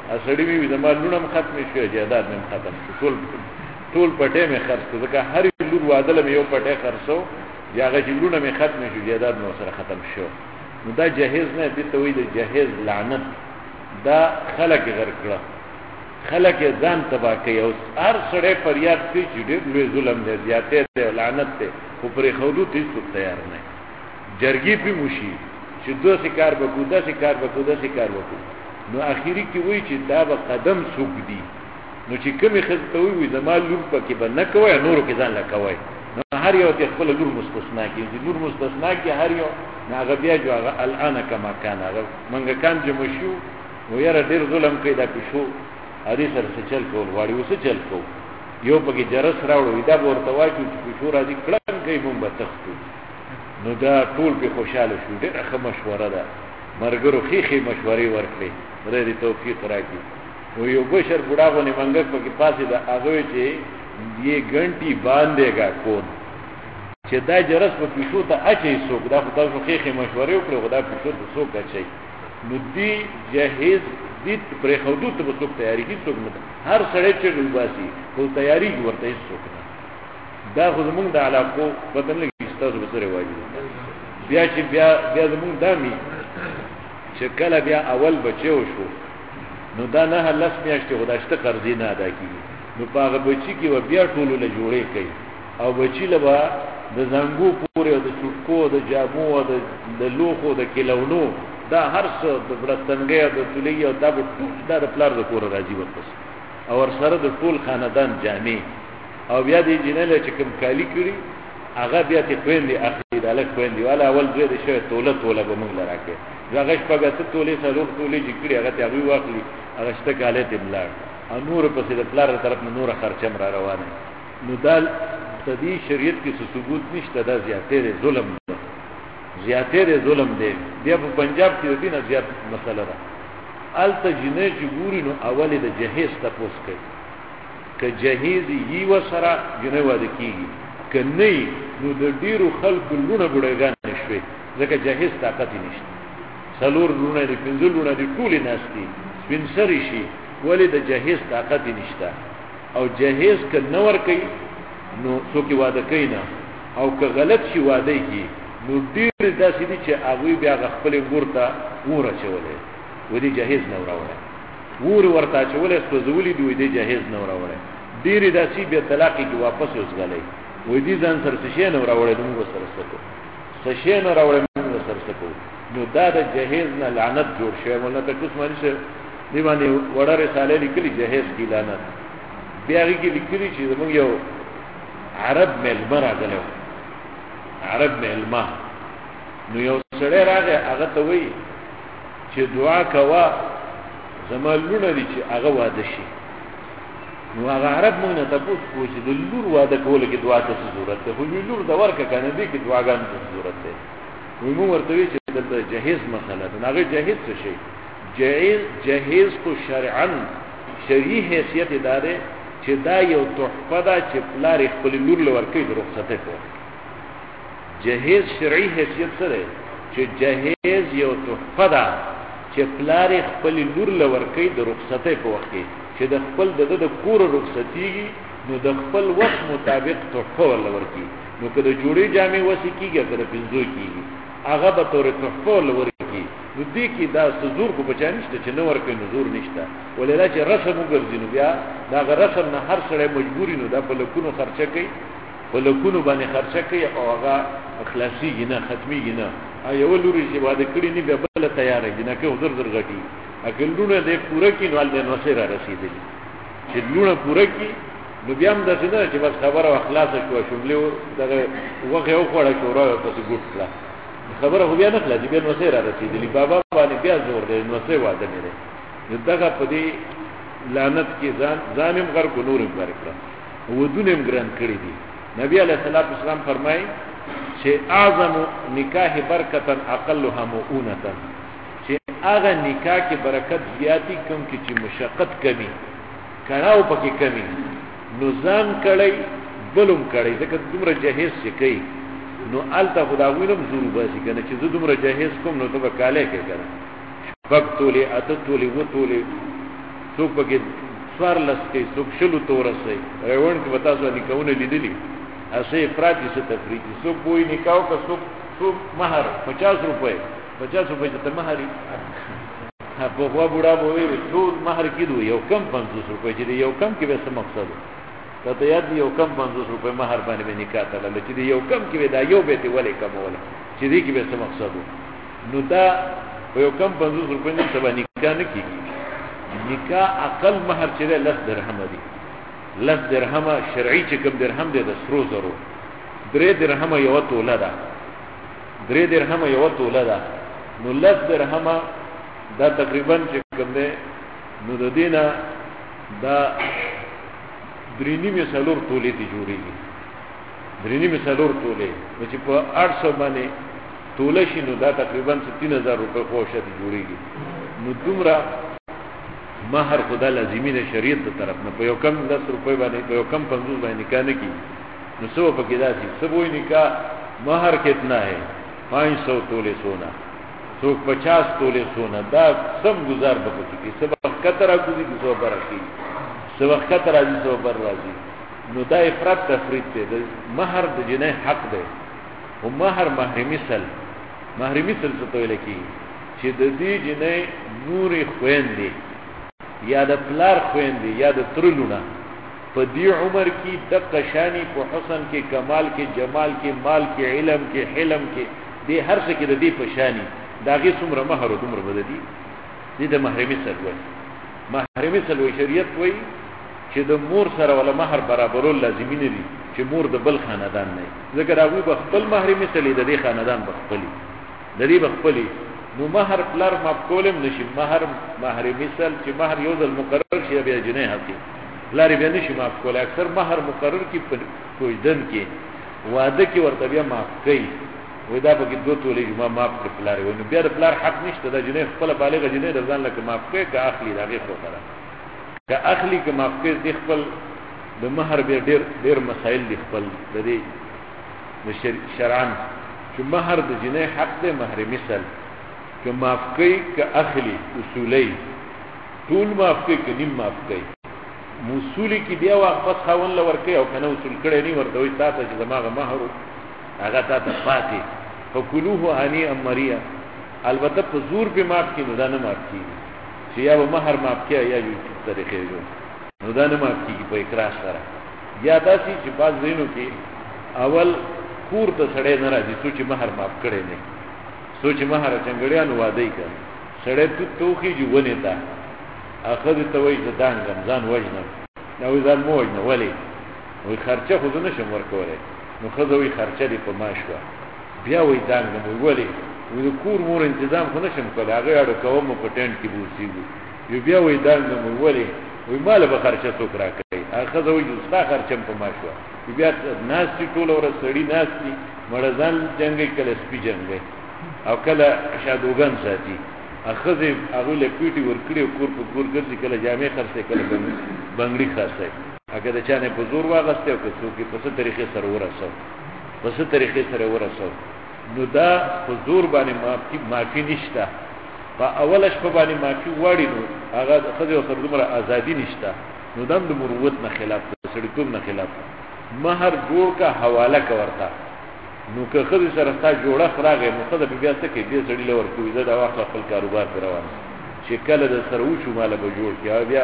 اسړی وی زما لونم ختم شو جیداد مې ختم شو ټول پټه مې خرڅ کړ ځکه هر لور وادل مې یو پټه خرڅو یاغه چې لونه مې ختم شو جیداد نو سره ختم شو نو دا جهیز نه دي ته وی د جهیز لعنت دا خلق غر کړه خلق ځان تبا کوي او هر سړی فریاد کوي چې ډېر لوی ظلم دی زیاته دی لعنت دی خو پرې خودو ته څوک تیار نه جرګي په موشي چې دوه کار وکړو داسې کار وکړو داسې کار وکړو نو اخیری کې وایي چې دا به قدم څوک دی نو چې کومې خزته وي زما لور پکې به نه کوي نورو کې ځان لا کوي نو هر یو ته خپل لور مستثنا کیږي لور مستثنا کې هر یو هغه بیا جو هغه الان کما کان هغه منګه کان جمع شو ويره ډیر ظلم کوي دا پښو حدیث سره چل کول واړی وسه چل کو یو پکې جرس راوړو دا ورته وایي چې پښو راځي کلن کوي مونږ به تختو نو دا ټول په خوشاله شو ډېر ښه مشوره ده مرګرو خيخي مشورې ورکړي خدای دې توفیق راکړي و یو بشر بډاغونه منګک پکې پاسې دا هغه چې یې غنټي باندېګا کون چې دا جرس په پښو ته اچي څوک دا خدای خو خيخي مشورې وکړي خدای پښو ته څوک اچي نو دی جهیز دې پر حدود ته څوک تیاری هیڅ څوک نه هر سړی چې لوباسي خو تیاری ورته هیڅ څوک نه دا خو زمونږ د علاقو بدل لګي تاسو به سره واجب بیا چې بیا زمونږ دامي چې کله بیا اول بچو شو نو دا نه لس میاشتې خداشته قرضې نه ادا کیږي نو پاغه بچی کې و بیا ټولو له جوړې کوي او بچی له با د زنګو پورې او د سټکو د جامو او د لوخو د کلونو دا هر څه د برستنګي او د تولي او دا ټول د پلار د کور راځي ورپس او ور سره د ټول خاندان جامې او بیا دې جنله چې کوم کالی کړی هغه بیا ته خويندې اخلي دالک خويندې والا اول دوی د شوی توله به موږ لراکه هغه شپږه تولې سره تولې جکړي هغه ته وی واخلي هغه شته کاله ته بلار او نور په سید پلار طرف نه نور خرچم را روانه نو دال تدی شریعت کې ثبوت نشته دا زیاته ظلم زیاته ظلم دی بیا په پنجاب کې دینه زیات مسله ده الته جنې چې ګوري نو اول د جهیز تاسو کوي که جهیز یې وسره جنې واده کیږي کني نو د ډیرو خلکو لونه بډایګان نشوي ځکه جهیز طاقت نشته څلور لونه دي پنځه لونه دي ټول ناشتي سپینسري شي ولې د جهیز طاقت نشته او جهیز ک نور کوي نو څوک واده کوي نه او که غلط شي واده کوي نو ډیر داسې دي چې هغه بیا خپل ورته وره چولې ودي جهیز نه راوړي ورته چولې سوزولې دی ودي جهیز نه راوړي ډیر داسې به طلاق کې واپس وځغلې وې دي ځان سره څه نه راوړي موږ سره سکو څه نه راوړي موږ سره سکو نو دا د جهیز نه لعنت جوړ شوی مولا ته کوم معنی شه دی باندې وړه رساله لیکلي جهیز کی لعنت بیا کې لیکلي چې موږ یو عرب ملمر راغلو عرب ملما نو یو سره راغی هغه ته وی چې دعا کوا زمالونه دي چې هغه واده شي نو هغه عرب مونږ ته تاسو کو چې د لور واده کول کې دعا ته ضرورت ده خو لور د ورکه کنه دي کې دعاګان ته ضرورت ده وي مو ورته وی چې د جهیز مسله ده هغه جهیز څه شي جهیز کو شرعاً شرعي حیثیت اداره چې دا یو تحفه ده چې پلار خپل لور لور کوي د رخصته کوي جهیز شرعي حیثیت سره چې جهیز یو تحفه ده چې پلار خپل لور لور کوي د رخصته په وخت کې چې د خپل د کور رخصتيږي نو د خپل وخت مطابق تحفه ولور کوي نو کله جوړي جامې وسی کیږي کله پنځو کیږي هغه به تور تحفه ولور کوي نو دې کې دا حضور کو بچانشته چې نو ورکوي نزور نشته ولله چې رسم وګرځي نو بیا دا رسم نه هر سړی مجبوري نو دا په لکونو خرچه کوي په لکونو باندې خرچه کوي او هغه اخلاصي نه ختمي نه یو لوري چې واده کړی نه به بل تیار دي نه کې زر غټي اګل لونه دې پوره کې نو ال نو سره رسیدلی چې لونه پوره کې نو بیا هم درته نه چې بس خبره اخلاص شو شملې دغه وغه یو خوړه شورا په ګوت کړه خبره خو بیا نه کړه چې بیا نو سره رسیدلی بابا باندې بیا زور دې نو سره واده نه لري دغه په دې لعنت کې ځانم غر کو نورم ورکړه ودونم ګران کړی دي نبی علیہ الصلوۃ والسلام فرمایي چې اعظم نکاح برکتن اقلها مؤونتا چې هغه نکاح کې برکت زیاتی کوم چې مشقت کمی کړهو پکې کمی نظام کړی بلوم کړی ځکه دومره جهیز چې کوي نو الته خداوینم زورو باسي کنه چې زه دومره جهیز کوم نو ته وکاله کې کنه وقت له اتتولې وتولې څوک پکې سوار لس کې څوک شلو تورسي روان کې وتا ځو نکونه لیدلی اسه افراطي څه تفریطي څوک وې نکاو که څوک مہر 50 روپے ته مہر په هوا بوډا وې ټول مہر کېدو یو کم 50 روپے چې یو کم کې به څه مقصد ته یاد یو کم 50 روپے مہر باندې نکاح ته لږ چې یو کم کې دا یو به ته ولې کم ولا چې دې کې به څه مقصد نو دا یو کم 50 روپے نه سبا نکاح نه کیږي نکاح اقل مہر چې 10 درهم دي 10 درهم شرعي چې کوم درهم دي د سرو زرو 3 درهم یو توله ده 3 درهم یو توله ده نو 10 درهم دا تقریبا چې کوم ده نو د دینه دا درینی مثالور تولې ته جوړیږي درینی مثالور تولې چې په 800 باندې توله شي نو دا تقریبا 3000 روپے خوشه ته جوړیږي نو دومره مہر خدا لازمی ده شریعت ته طرف نه په یو کم 10 روپے باندې په یو کم 50 باندې نکاح نه کی نو سو په کې داسي سبوی نکاح مہر کتنا ہے 500 تولے سونا سو 50 تولے سونا دا سب گزار بکتی کی سب قطرہ کو دی سو برکی سب قطرہ دی سو بر راضی نو دا افراط تفرید ته مہر د جنې حق ده او مہر مہر مثل څه تویل کی چې د دې جنې نورې خويندې یا د پلار خويندې یا د ترلونه په دې عمر کې د قشانی په حسن کې کمال کې جمال کې مال کې علم کې حلم کې دې هر څه کې د دې پشانی داغه څومره مہر او عمر بددي دې د محرمي سره وایي محرمي سره شریعت وایي چې د مور سره ولا مہر برابرول لازمي نه دي چې مور د بل خاندان نه ځکه راوي بخپل محرمي سره د دې خاندان بخپلي د دې بخپلي نو مہر پلار مقبولم نشي مہر محرمي سره چې مہر یو ځل مقرر شي بیا جنې حقي پلار بیا نشي معاف کول اکثر مہر مقرر کی کوئی دن کې وعده کې ورته بیا معاف کوي وای دا به دوه تولې ما معاف کړ پلار ونه بیا د پلار حق نشته د جنې خپل بالغ جنې د ځان لکه معاف کوي که اخلي دغه خو سره که اخلي که معاف کوي د خپل د مہر بیا ډېر مسائل دي خپل د دې شرعن چې مہر د جنې حق دی مہر مثل که معاف کوي که اخلي اصولي ټول معاف کوي که نیم معاف کوي موصولی کی بیا واپس خاون لور کوي او کنه وصول کړي نه ورته وي تاسو چې دماغه مہر هغه تاسو پاتې فکلوه هنی امریا البته په زور به معاف کینو دا نه معاف کیږي چې یا مہر معاف کیا یا یو طریقې جو نو دا نه معاف کیږي په اقرار سره یا داسي چې باز زینو کې اول کور ته سړی نه راځي چې مہر معاف کړي نه سوچ مہر څنګهړیان وعده کوي سړی ته توخي جوونه تا اخذ ته وای ځدانګم ځان وجنم نو ځان مو وجنه ولی وای خرچه خو نه شم ورکوله نو خذوي خرچه دی په ماشوا بیا وای ځانګم ولی وای کور مور تنظیم خو نه شم کوله هغه اړه کوم په ټینټ کې بوسیږي یو بیا وای ځانګم ولی وای مال به خرچه څوک راکړي اخذوي ستا خرچم په ماشوا بیا ناس ټول ور سړی ناس دي مرزان جنگي کله سپی جنگي او کله شادوغان ساتي اخذ هغه له پیټي ورکړي کور په کور ګرځي کله جامع خرڅه کله بنگړي خاصه هغه د چانه په زور واغسته او څوک په څه طریقې سره ورسو نو دا په زور باندې معافي نشته په اولش په باندې معافي وړي نو هغه خځه او سره دومره ازادي نشته نو د مروت نه خلاف سړیتوب نه خلاف مہر جوړ کا حواله کا ورتا نو که خځه سره تا جوړه خراغه نو خځه بیا څه کوي دې سړی لور کوي زه دا واخله خپل کاروبار روان چې کله د سره وچو مال به جوړ کیا بیا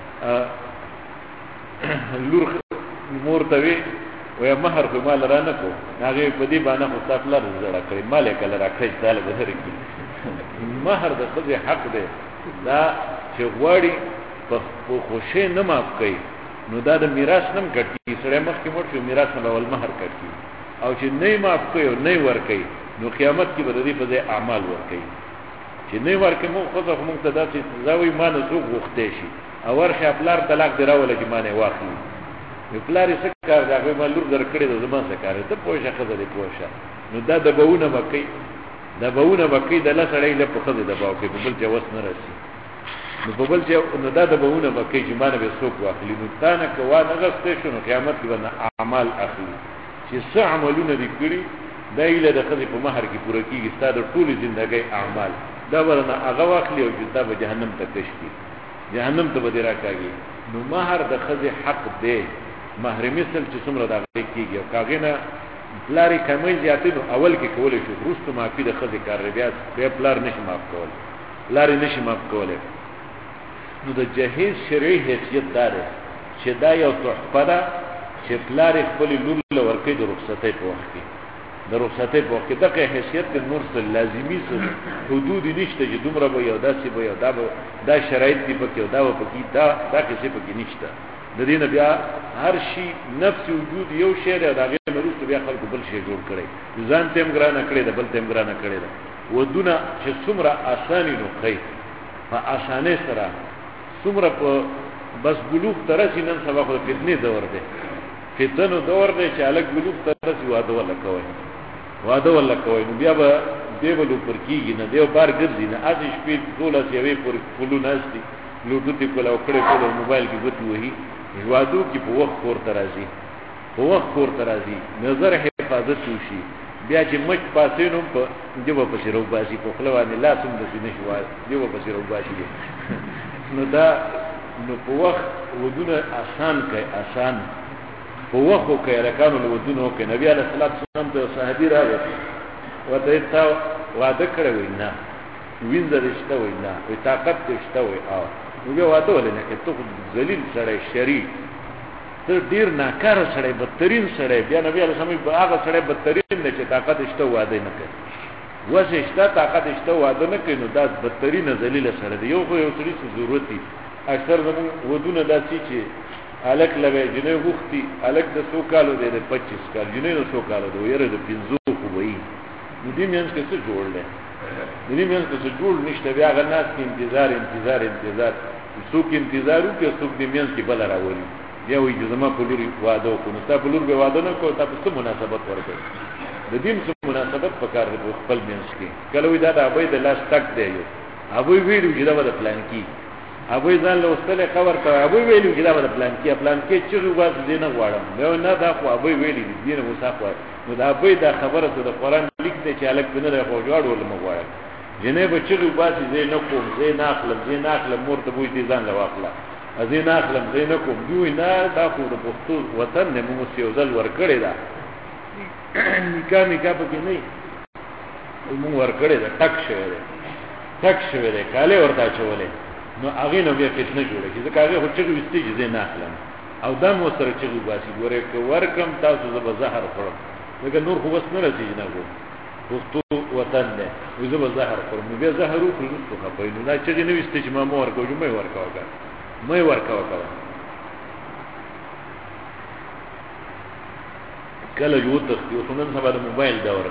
لور مور ته وی ویا مہر په مال را نه کو هغه په دې باندې خو تاسو لار زړه کړی مال کله راکړی تعالی به درکې مہر د خځه حق دی دا چې غواړي په خوشی نه معاف کوي نو دا د میراث نم کټي سره مخ کې مور شو میراث نه ول مہر کټي او چې نه معاف کوي او نه ور کوي نو قیامت کې به دې په ځای اعمال ور کوي چې نه ور کوي مو خو ته موږ ته داسې زاوی مان زوغ وخته شي او ورشه خپلار طلاق دراوله چې مانه واخلي یو پلاری څه کار دا به مالور درکړي د زما څه کار ته پوښه خزه دې پوښه نو دا د بهونه بکی د لسړې له په خزه د باو کې په بل جواز نه راسي نو په بل نو دا د بهونه بکی چې مانه به څوک واخلي نو تا نه کوا نه غسته شنو قیامت کې باندې اعمال اخلي چې څه عملونه دي کړی دا ایله د خزه په مہر کې پوره کیږي ستاسو ټول ژوندۍ اعمال دا ورنه هغه واخلي او چې تا به جهنم ته کشتي جهنم ته به راکاږي. نو مہر د خزه حق دی محرمي سل چې څومره دا کیږي او کاغې نه پلاری کمی زیاتې نو اول کې کولې شو وروسته معافي د خزه کار بیا پلار نشي معاف کول لاري نشي معاف کوله. نو د جهیز شرعي حیثیت دار چې دا یو تحفه ده چې پلار خپل لور له ورکې د رخصتۍ په وخت کې د رخصتۍ په وخت کې دغه حیثیت د نور سره لازمي سره حدود نشته چې دومره به یو داسې به یو دا شرایط دی پکې دا پکې دا کیسه پکې نشته. د دې نه بیا هر شي نفس وجود یو شی دی دا غیر مروت بیا خلکو بل شی جوړ کړي ځان تیم ګرانه کړي د بل تیم ګرانه کړي دا ودونه چې څومره اساني نو کوي په اسانه سره څومره په بس بلوغ ترسي نن سبا خو فتنه دور دی فتنه دور دی چې الګ بلوغ ترسي واده ولا کوي نو بیا به دیولو پر کیږي نه دیو بار ګرځي نه از شپې دوله سیوي پر کولو ناشتي بلوټوث په لاو کړي په موبایل کې وتی وਹੀ ژوادو کې په وخت کور ترازی نظر حفاظت وشي بیا چې مچ پاسینو په دیو په شرو باسي په خپلوانه لا څوم د سینې شوای دیو په شرو باسي نو دا نو په وخت ودونه آسان په وخت کې رکانو ودونه کې نبی علیه الصلاۃ والسلام ته صحابي راغی وته تا وعده کړو نه وینځ رښتا وای نه په طاقت رښتا وای او نو واده ولنه کې ته ذلیل سره شری ته ډیر ناکار سره بدترین سره بیا نبی علیه السلام په هغه سره بدترین نه چې طاقت رښتا واده نه کوي وځه رښتا طاقت رښتا واده نه کوي نو دا بدترین ذلیل سره دی یو څه ضرورت دی اکثر زمون ودونه داسي چې الک لوي جنې وختي الک د 100 کالو دی 25 کال جنې د 100 کالو دی یره د 50 خو وای نو دې مینس کې څه جوړل دې مینس کې څه جوړ نشته بیا غناس کې انتظار څوک انتظار وکي څوک دې مینس کې بل راولي بیا وایي چې زما په لوري واده کو نو تاسو په لور به واده نه کوو تاسو څه مناسبت ورکړئ د دې څه مناسبت پکار دی په خپل مینس کې کله وی دا د ابي د لاس تک دی ابي ویلو چې دا د پلان کې ابي ځان له وستله خبر ته ابي ویلو چې دا د پلان کې چې واز دې نه غواړم نه دا خو ابي ویلي دې نه وساخه نو دا ابي دا خبره ته د قران لیک دی چې الک بنه راغو جوړ ول مغواړم جنې به چې واسي زه نه کوم زه نه اخلم مرته بوې دي ځان له واخله ازې نه اخلم زه نه کوم دوی نه دا خو د پښتو وطن نه مو سیوزل ور کړی دا نکاح پکې نه مو ور کړی دا ټک شوی دی کاله ورته چولې نو هغه نو بیا فتنه جوړه کی ځکه هغه چې وستې زه نه اخلم او دا مو سره چې واسي ګوره ک ورکم تاسو زه زهر خورم لکه نور خو بس نه راځي نه وو پښتو وطن دی زه زهر خورم نو بیا زهر وکړم نو خپې نو دا چې نه وستې چې ما مور کوم مې ورکاوه کله یو تخیو څنګه سبا د موبایل دور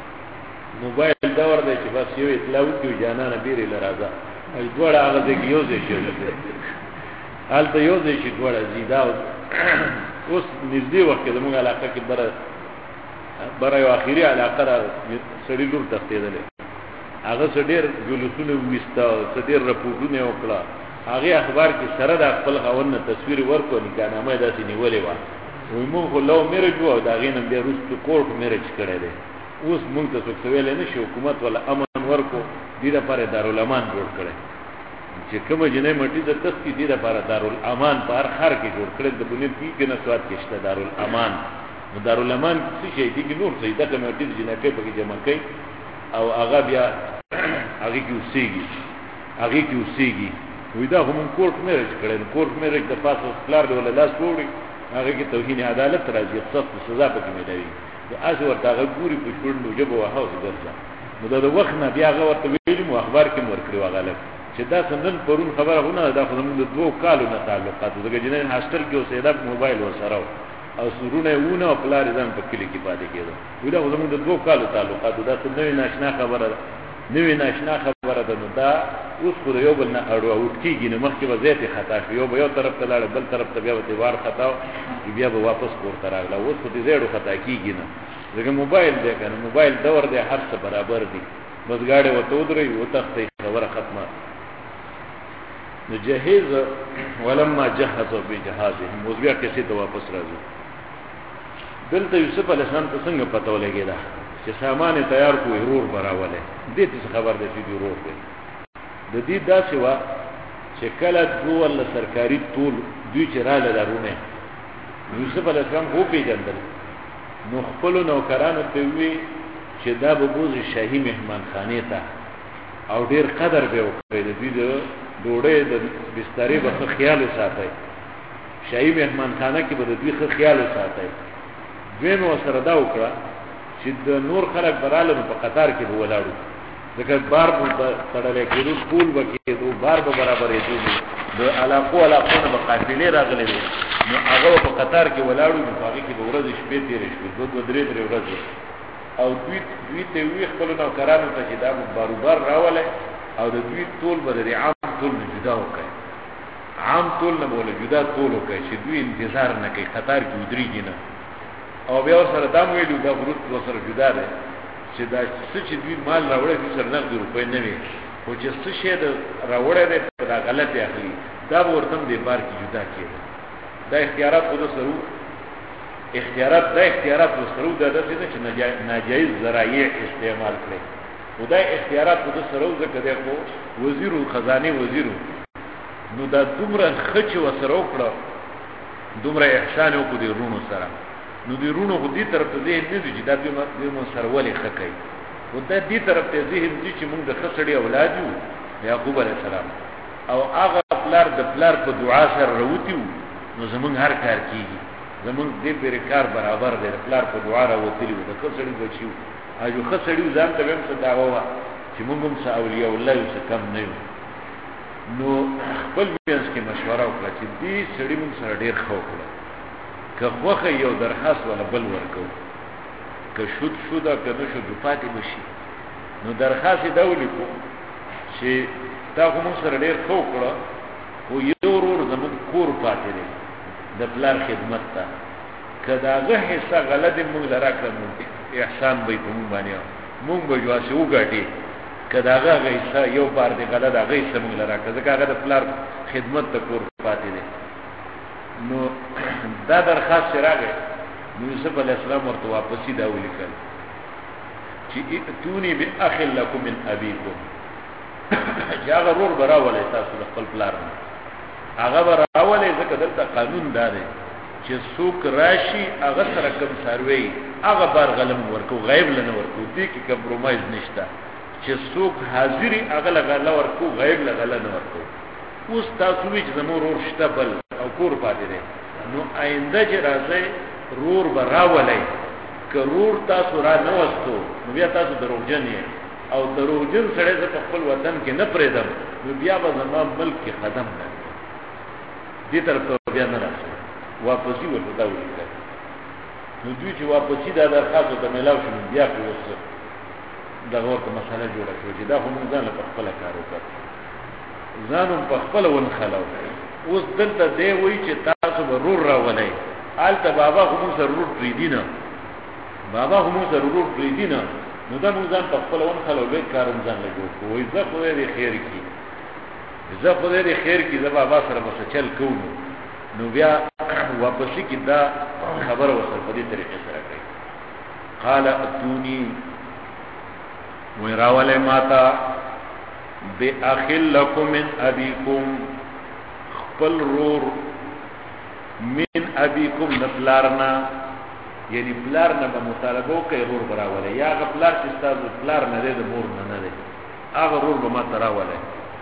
دی چې بس یو اطلاع وکړي جانانه بیرې لراځه ای دوړه هغه دې یو ځای شي حالته یو ځای شي دوړه زیدا اوس نږدې وخت کې زموږ علاقه کې بره یو اخیری علاقه را سړی لور تختیدل هغه ډېر جلوسونه وستا ډېر رپورټونه وکړه هغه اخبار کې سره د خپل خاوند تصویر ورکو نکانامه داسې نیولې و وای مونږ له میرج وو دا غینم بیا روستو کورټ میرج کړی دی اوس مونږ ته څه ویل نه شي حکومت ولا امن ورکو دې لپاره دارالمان جوړ کړی چې کوم جنې مټي د تختی دې لپاره دارالمان په هر خر کې جوړ کړل د بنیاد کې نه سواد کې شته دارالمان څه شي دي نور څه دغه مټي جنې په کې جمع کوي او هغه بیا هغه کې اوسېږي وې دا هم کورټ میرج کړل کورټ میرج د پاسه پلار ولا لاس وړي هغه کې توهین عدالت راځي سخت سزا پکې ملوي دا از ورته هغه ګوري په شوړنو جبو هاوس ګرځا نو دا وخت نه بیا هغه ورته ویلم اخبار کې ورکړي واغله چې دا څنګه پرون خبره غونه دا خو موږ د 2 کالو نه تعلقات دغه جنین هاستل کې اوسېدا موبایل وسره او سرونه ونه خپل ځان په کلی کې پاتې کېده ودا خو موږ د 2 کالو تعلقات دا څنګه ناشنا خبره ده نو دا اوس خو یو بل نه اړو او کېږي نو مخکې به زیاتې خطا شي یو طرف ته لاړ بل طرف ته بیا به دیوار خطا بیا به واپس کوړه راغله اوس خو دې زیړو خطا کېږي نه ځکه موبایل دی کنه موبایل دور دی هر څه برابر دي بس گاڑی و تو درې و تخته خبره ختمه نجهز ولما جهزوا بجهازهم وزبیا کسي ته واپس راځي دلته یوسف علی السلام ته څنګه پته ولګی دا چې سامان تیار کو ضرور براوله دې څه خبر ده چې ضرور ده د دې داسې وا چې کله دوه ول سرکاري ټول دوی چې رااله درونه یوسف علیه السلام هو پیژندل نو خپل نوکرانو ته وی چې دا به بوزي شاهي مهمان خانه ته او ډیر قدر به وکړي د دې ډوړې د بسترې په خیال وساتي شاهي مهمان خانه کې به د دې خیال وساتي دوی نو سره دا وکړه چې د نور خلک براله په قطار کې به ولاړو ځکه بار په تړلې کېدو ټول وکړي بار به برابرې دي د علاقو په قافلې راغلي نو هغه په قطار کې ولاړو په هغه کې به ورځ شپې تیرې شوې دوه درې ورځې او دوی ته وی خپل نوکرانو ته چې دا باروبار راوله او د دوی ټول بدري عام ټول جدا وکړي عام ټول نه بوله جدا ټول وکړي چې دوی انتظار نه کوي قطار کې ودرېږي نه او بیا سره دا ویلو دا ورته سره جدا ده چې دا څه دوی مال راوړي چې سره نقد روپۍ نه وي او چې څه شی دا راوړي دا غلط اخلي دا ورته د بار کې جدا کیږي دا اختیارات خود سره اختیارات وسرو دا چې ناجایز ذرایع استعمال کړي خدای اختیارات خود سره ځکه دغه وزیر الخزانه وزیر نو دا دومره خچ وسرو کړه دومره احسان وکړي د رونو سره نو د رونو خو دې طرف ته ذهن نه دي چې دا دې مو سره ولې خکې او دا دې طرف ته ذهن دي چې موږ د خسړې اولاد یو یعقوب علیه السلام او هغه د پلار په دعا سره وروتیو نو زمونږ هر کار کیږي زمونږ دې پر کار برابر دی پلار په دعا راوتلی د خسړې بچیو اجو خسړې ځان ته هم څه دعوا چې موږ هم څه اولیاء الله یو څه کم نه یو نو خپل بیانس کې مشوره وکړه چې دې سړی موږ سره ډیر خو کړه که خوخه یو درخواست ولا بل ورکو که شو دا که نشو دو پاتې بشي نو درخواست دا ولیکو چې تا کوم سره ډیر خو کړه او یو ورور زموږ کور پاتې دی د پلار خدمت ته کداغه حصہ غلط موږ لراکړو احسان به کوم باندې موږ به جواسه وګټي کداغه حصہ یو بار دی غلط هغه حصہ موږ لراکړو ځکه هغه د پلار خدمت ته کور پاتې دی نو دا درخواست راغی یوسف علیہ السلام ورته واپسی دا ولیکل چې اتونی باخ لكم من ابيكم هغه ورور براولې تاسو د خپل پلار هغه براولې ځکه دلته قانون دی چې څوک راشي هغه سره کوم سروي هغه بار غلم ورکو غیب لنه ورکو دې کې کمپرومایز نشته چې څوک حاضری هغه لغلا ورکو غیب لغلا نه ورکو اوس تاسو وی چې زموږ ورور شته بل او کور پاتې دی نو آینده چې راځي رور براولې که رور تاسو را نه وستو نو بیا تاسو دروغجن یې او دروغجن سره په خپل وطن کې نه پرېدم نو بیا به زمام ملک کې قدم نه دې طرف ته بیا نه راځي واپسی ورته دا ولیکل نو دوی چې واپسی دا درخواست ته ملاو شو بیا په وسه دا ورته مسله جوړه شو چې دا هم ځان په خپل کار وکړ ځانم په خپل ون خلاو اوس دلته دی وای چې تاسو به رور راولئ آلته بابا هم ضرور پریدینه بابا هم ضرور پریدینه نو دا موږ ځان په خپل ون خلاو به کارم ځان له جوړ کوی زه خو دې خیر کی زه بابا سره مو چل کوم نو بیا واپسی کی دا خبر وصل په دې طریقې سره کوي قال اتونی وراوله ماتا باخل لكم من ابيكم خپل رور من ابيكم نفلارنا یعنی پلارنا به مطالبه کوي رور براوله یا غ پلار چې تاسو پلار نه دی د مور نه دی هغه رور به ما تراوله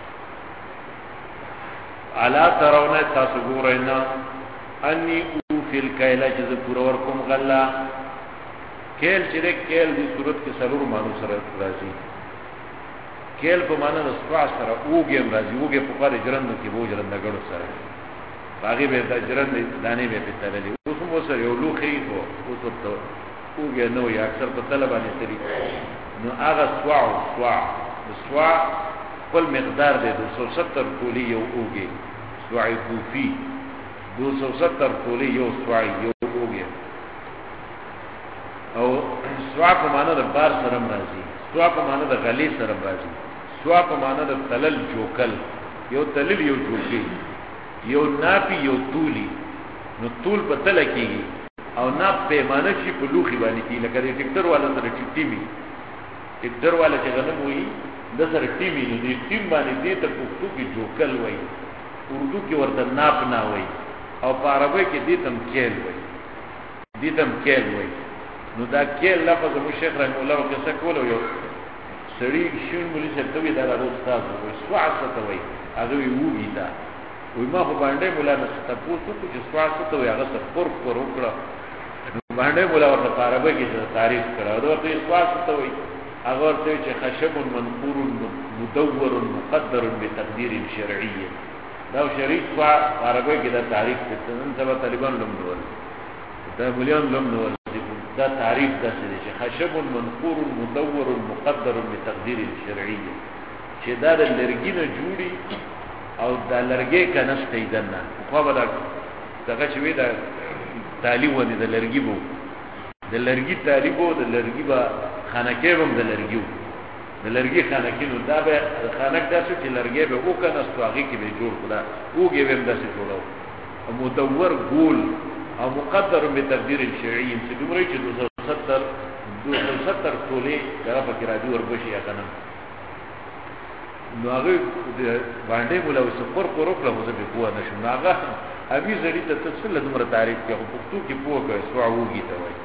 الا ترون تاسو ګورینا انی او فل کایلا چې پورا ور کوم غلا کېل چې کېل د صورت کې سلور مانو سره راځي کېل په معنا د سوا سره اوګه راځي اوګه په پاره جرند کې وو جرند غړو سره باغی به د جرند دانه به پتللی اوس مو سره یو لوخي وو اوس ته اوګه نو یا اکثر په طلبانه تری نو هغه سوا کل مقدار دے 270 تولی یو اوگے سواعی کوفی 270 تولی یو سواعی یو اوگے او سوا په معنا د بار سرم راځي سوا په معنا د غلی سرم راځي سوا په معنا د تلل جوکل یو تلل یو جوکی یو ناپی یو تولی نو طول په تل کېږي او ناپ پیمانه شي په لوخي باندې کې لکه د ټیکټر والا سره چټي می ټیکټر والا چې غنم وي د سره ټیمې نو دې ټیم باندې دې ته پښتو کې جوکل وای اردو کې ورته ناپ نه وای او په عربی کې دې تم کېل وای دې تم کېل وای نو دا کېل لفظ مو شیخ رحم الله کې څه کولو یو سړی شون مولي چې ته وی دا استاد وای سواسه ته وای هغه وی دا وای ما په باندې مولا نه تاسو ته چې سواسه ته وای هغه څه پر وکړه باندې مولا ورته عربی کې تعریف کړه او ورته سواسه ته وای هغه ورته چې خشب منقور مدور مقدر بتقدير شرعي دا شرعي په عربی کې دا تعریف کړه نن سبا طالبان لومړ دا مليون لومړ دا تعریف دا چې خشب منقور مدور مقدر بتقدير شرعي چې دا د لرګي نه جوړي او دا لرګي کنهسته ایدنه خو به دا چې وی دا تعلیب ودی د لرګي بو د لرګي تعلیبو د لرګي با خانکه هم د لرګي د لرګي خانکه نو دا به خانک داسې چې لرګي به او کنهسته هغه کې به جوړ خدا اوګي هم داسې جوړو مدور ګول او مقدر بتقدير شرعي چې دومره چې 270 تولې دا پکې راځي وربشي یا کنه نو هغه باندې مولا وسفر کوروکله مو به قوه نشو هغه ابي زړی ته تفصیل دومره تعریف کې په پښتو کې پوه کوي سوعوږي ته وایي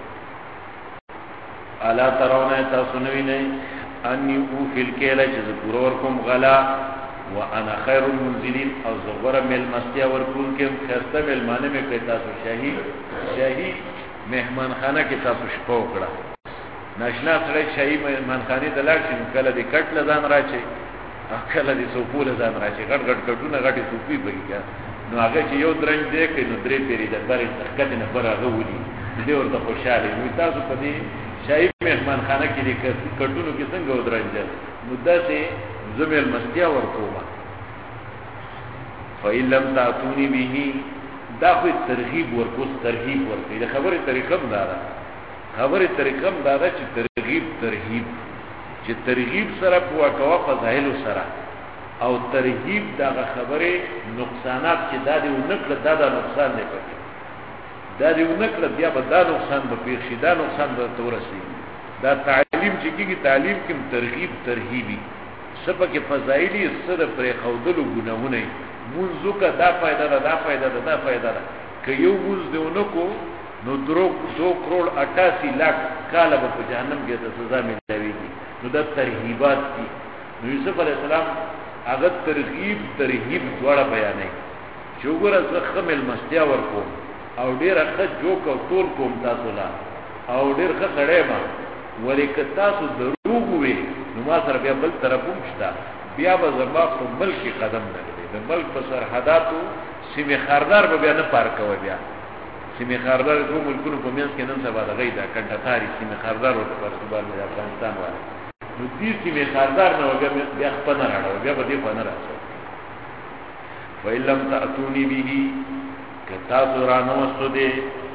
الا ترون تاسو نو وینئ اني او فل کله چې ضرور کوم غلا وانا خير المنزلين او زغور مل مستیا ورکون کې خسته مل معنی مې کوي تاسو شاهي مهمان خانه کې تاسو شپه وکړه ناشنا سره شاهي مهمان خانه د لاړ شي کله دې کټ لزان راچي کله دې سوپول لزان راچي غټ کټونه غټي سوپي بګیا نو هغه چې یو درنګ دې کې نو درې پیری د بارې څخه نه پر هغه ودی دې ورته خوشاله نو تاسو په دې شاهي مهمان خانه کې دې کټونو کې څنګه ودرنګل نو داسې زمل مستیا ورکوما فإن لم تأتوني به دا خو ترغیب ورکوس ترغیب ورکې دا خبره طریقه دا چې ترغیب چې ترغیب سره په کوا فضایل سره او ترغیب دا خبره نقصانات چې دا دی ونکړه دا نقصان دی پکې دا دی ونکړه بیا به دا نقصان به پیښ شي دا نقصان به تورسي دا تعلیم چې کیږي تعلیم کې ترغیبي سبکه فضایلی سره پر خودلو ګناونه منځو کا دا فائدہ ده که یو منځ دیونه کو نو 2 کروڑ 88 لاکھ کاله په جهنم کې د سزا ملويږي نو دا ترهیبات دي نو یوسف علی السلام هغه ترغیب دواړه بیانې چې وګوره زخم المستیا ورکو او ډیر ښه جوک او ټول کوم تاسو لا او ډیر ښه سړی ما ولیک تاسو دروغ وي نو ما سره بیا بل طرف ومشتا بیا به زما په ملک قدم نه لري د ملک په سرحداتو سیمه خاردار به بیا نه پار کوي بیا سیمه خاردار کوم ملکونو په منځ کې نن سبا د غیدا کنټاتاري سیمه خاردار او په سبا د افغانستان وایي نو دې سیمه خاردار نه بیا خپل نه راړو بیا به دې خپل راځي وَإِلَّمْ تَأْتُونِي بِهِ كَتَاسُ رَانُ وَسُدِي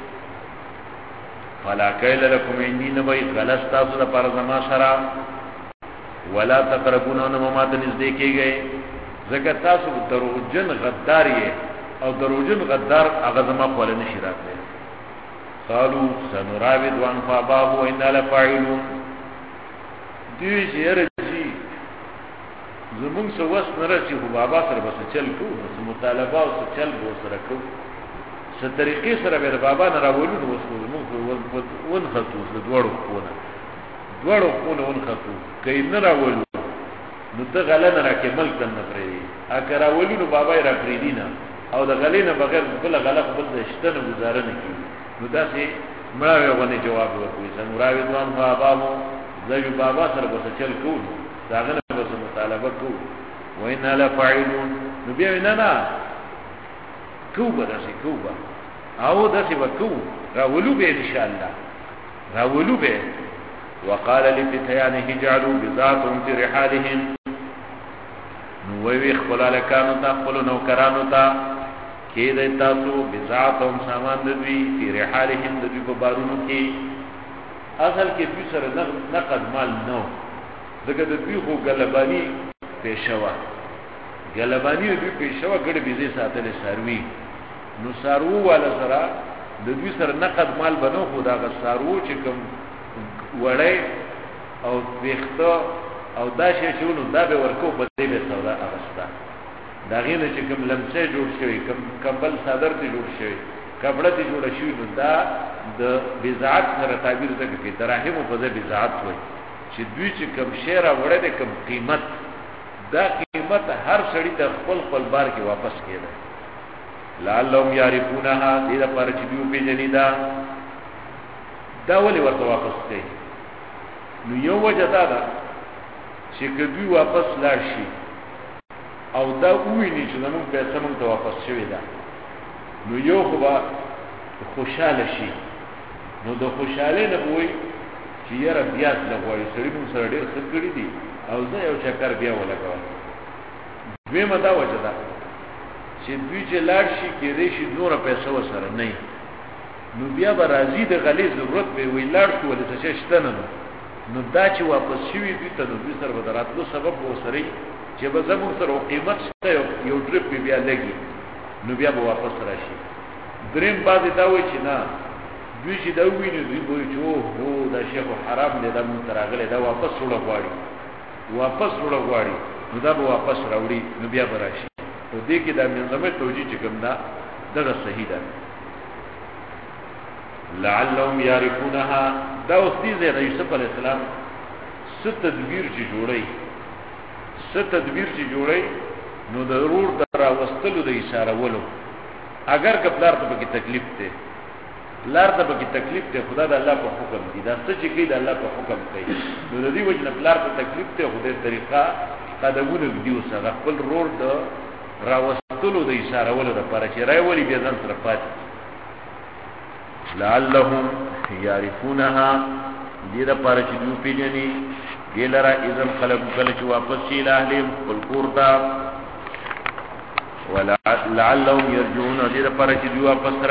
فَلَا كَيْلَ لَكُمْ عِنْدِي نَبَيْ غَلَسْ تَاسُ دا پر زما سرا وَلَا تَقْرَبُونَ وَنَمَمَاتَ نِزْدِكِي گئے زکر تاسو دروجن غدار یہ او دروجن غدار اغزما قول نشرات لے قالوا سنراود وَانْفَ أَبَاهُ وَإِنَّا لَفَاعِلُونَ دیوی چی ارجی زمون سو وس نرسی خو بابا سره بس چل کو نو مطالبه او چل بو سره کو څه طریقې سره به بابا نه راولو نو وس زمون ون خطو دوړو خونه ون خطو کای نه راولو نو ته غلنه راکې ملک نه پرې اګه راولو نو بابا را پرې دینا او د غلینه بغیر بل غلط بل شتنه گزاره نه کی نو داسې مړاوي غونې جواب ورکوي سنوراوي دوان بابا زجو بابا سره بس چل کو داغه بس مطالبه کو وینا لا فاعلون نو بیا نه کوبه داسې کوبه او داسې وکو راولو به ان شاء الله راولو به وقال لفتيانه جعلوا بذاتهم في رحالهم نو وی خپل لکانو تا خپل نوکرانو تا کې د تاسو بذاتهم سامان د دوی في رحالهم د دوی په بارونو کې اصل کې دوی سره نقد مال نو دغه د دوی خو غلبانی پېښوا دوی پېښوا ګډ بيزي ساتل ساروي نو سارو والا سره د دوی سره نقد مال بنو خدا غ سارو چې کوم وړې او ویختو او دا شی چونو دا به ورکو بدې به سودا اغستا دا غینه چې کوم لمسه جوړ شوی کوم کمبل صدر ته جوړ شوی کپڑا ته جوړ شوی نو دا د بزعت سره تعبیر ځکه کې دراهم په ځای بزعت وای چې دوی چې کوم شعر وړه د کوم قیمت دا قیمت هر سړی د خپل خپل بار کې واپس کړي لعلهم يعرفونها دې لپاره چې دوی په جنې دا ولې ورته واپس کړي نو یو وجه دا ده چې دوی واپس لاړ شي او دا ویني چې زموږ پیسې موږ ته واپس شوی ده نو یو خو به خوشاله شي نو د خوشاله نه وای چې یاره بیا لغوي سړی موږ سره ډېر څه کړی دي او زه یو چکر بیا ولګوم دویمه دا وجه ده چې دوی چې لاړ شي کېدای شي نوره پیسې وسره نه نو بیا به راځي د غلې ضرورت به وی لاړ شو ولې څه شته نو دا چې واپس شوی دوی ته نو دوی سره به دراتلو سبب وسري چې به زموږ سره قیمت شته یو ټریپ بیا لګي نو بیا به واپس راشي دریم بعضې دا وایي چې نه دوی چې دا وویني دوی به وایي چې هو دا شیخ حرام دی دا مونږ ته راغلی دا واپس وړه غواړي نو دا به واپس راوړي نو بیا به راشي او دې کې دا منظمه توجیه چې کوم دا دغه صحیح ده لعلهم يعرفونها دا اوس دې ځای یوسف علیه السلام څه تدبیر چې جوړی نو ضرور در راوستلو د اشاره ولو اگر که پلار ته پکې تکلیف ته خدا د الله په حکم دی دا څه چې کوي د الله په حکم کوي نو د دې وجه نه پلار ته تکلیف ته خدای طریقه قدمونه دیو سره خپل رور د راوستلو د اشاره ولو لپاره چې راي ولي بیا ځان سره پاتې لعلهم يعرفونها دې لپاره چې دوی پیژني ګلرا اذن خلق کله چې واپس شي لاهلهم خپل کور ته ولعلهم يرجعون دې لپاره چې دوی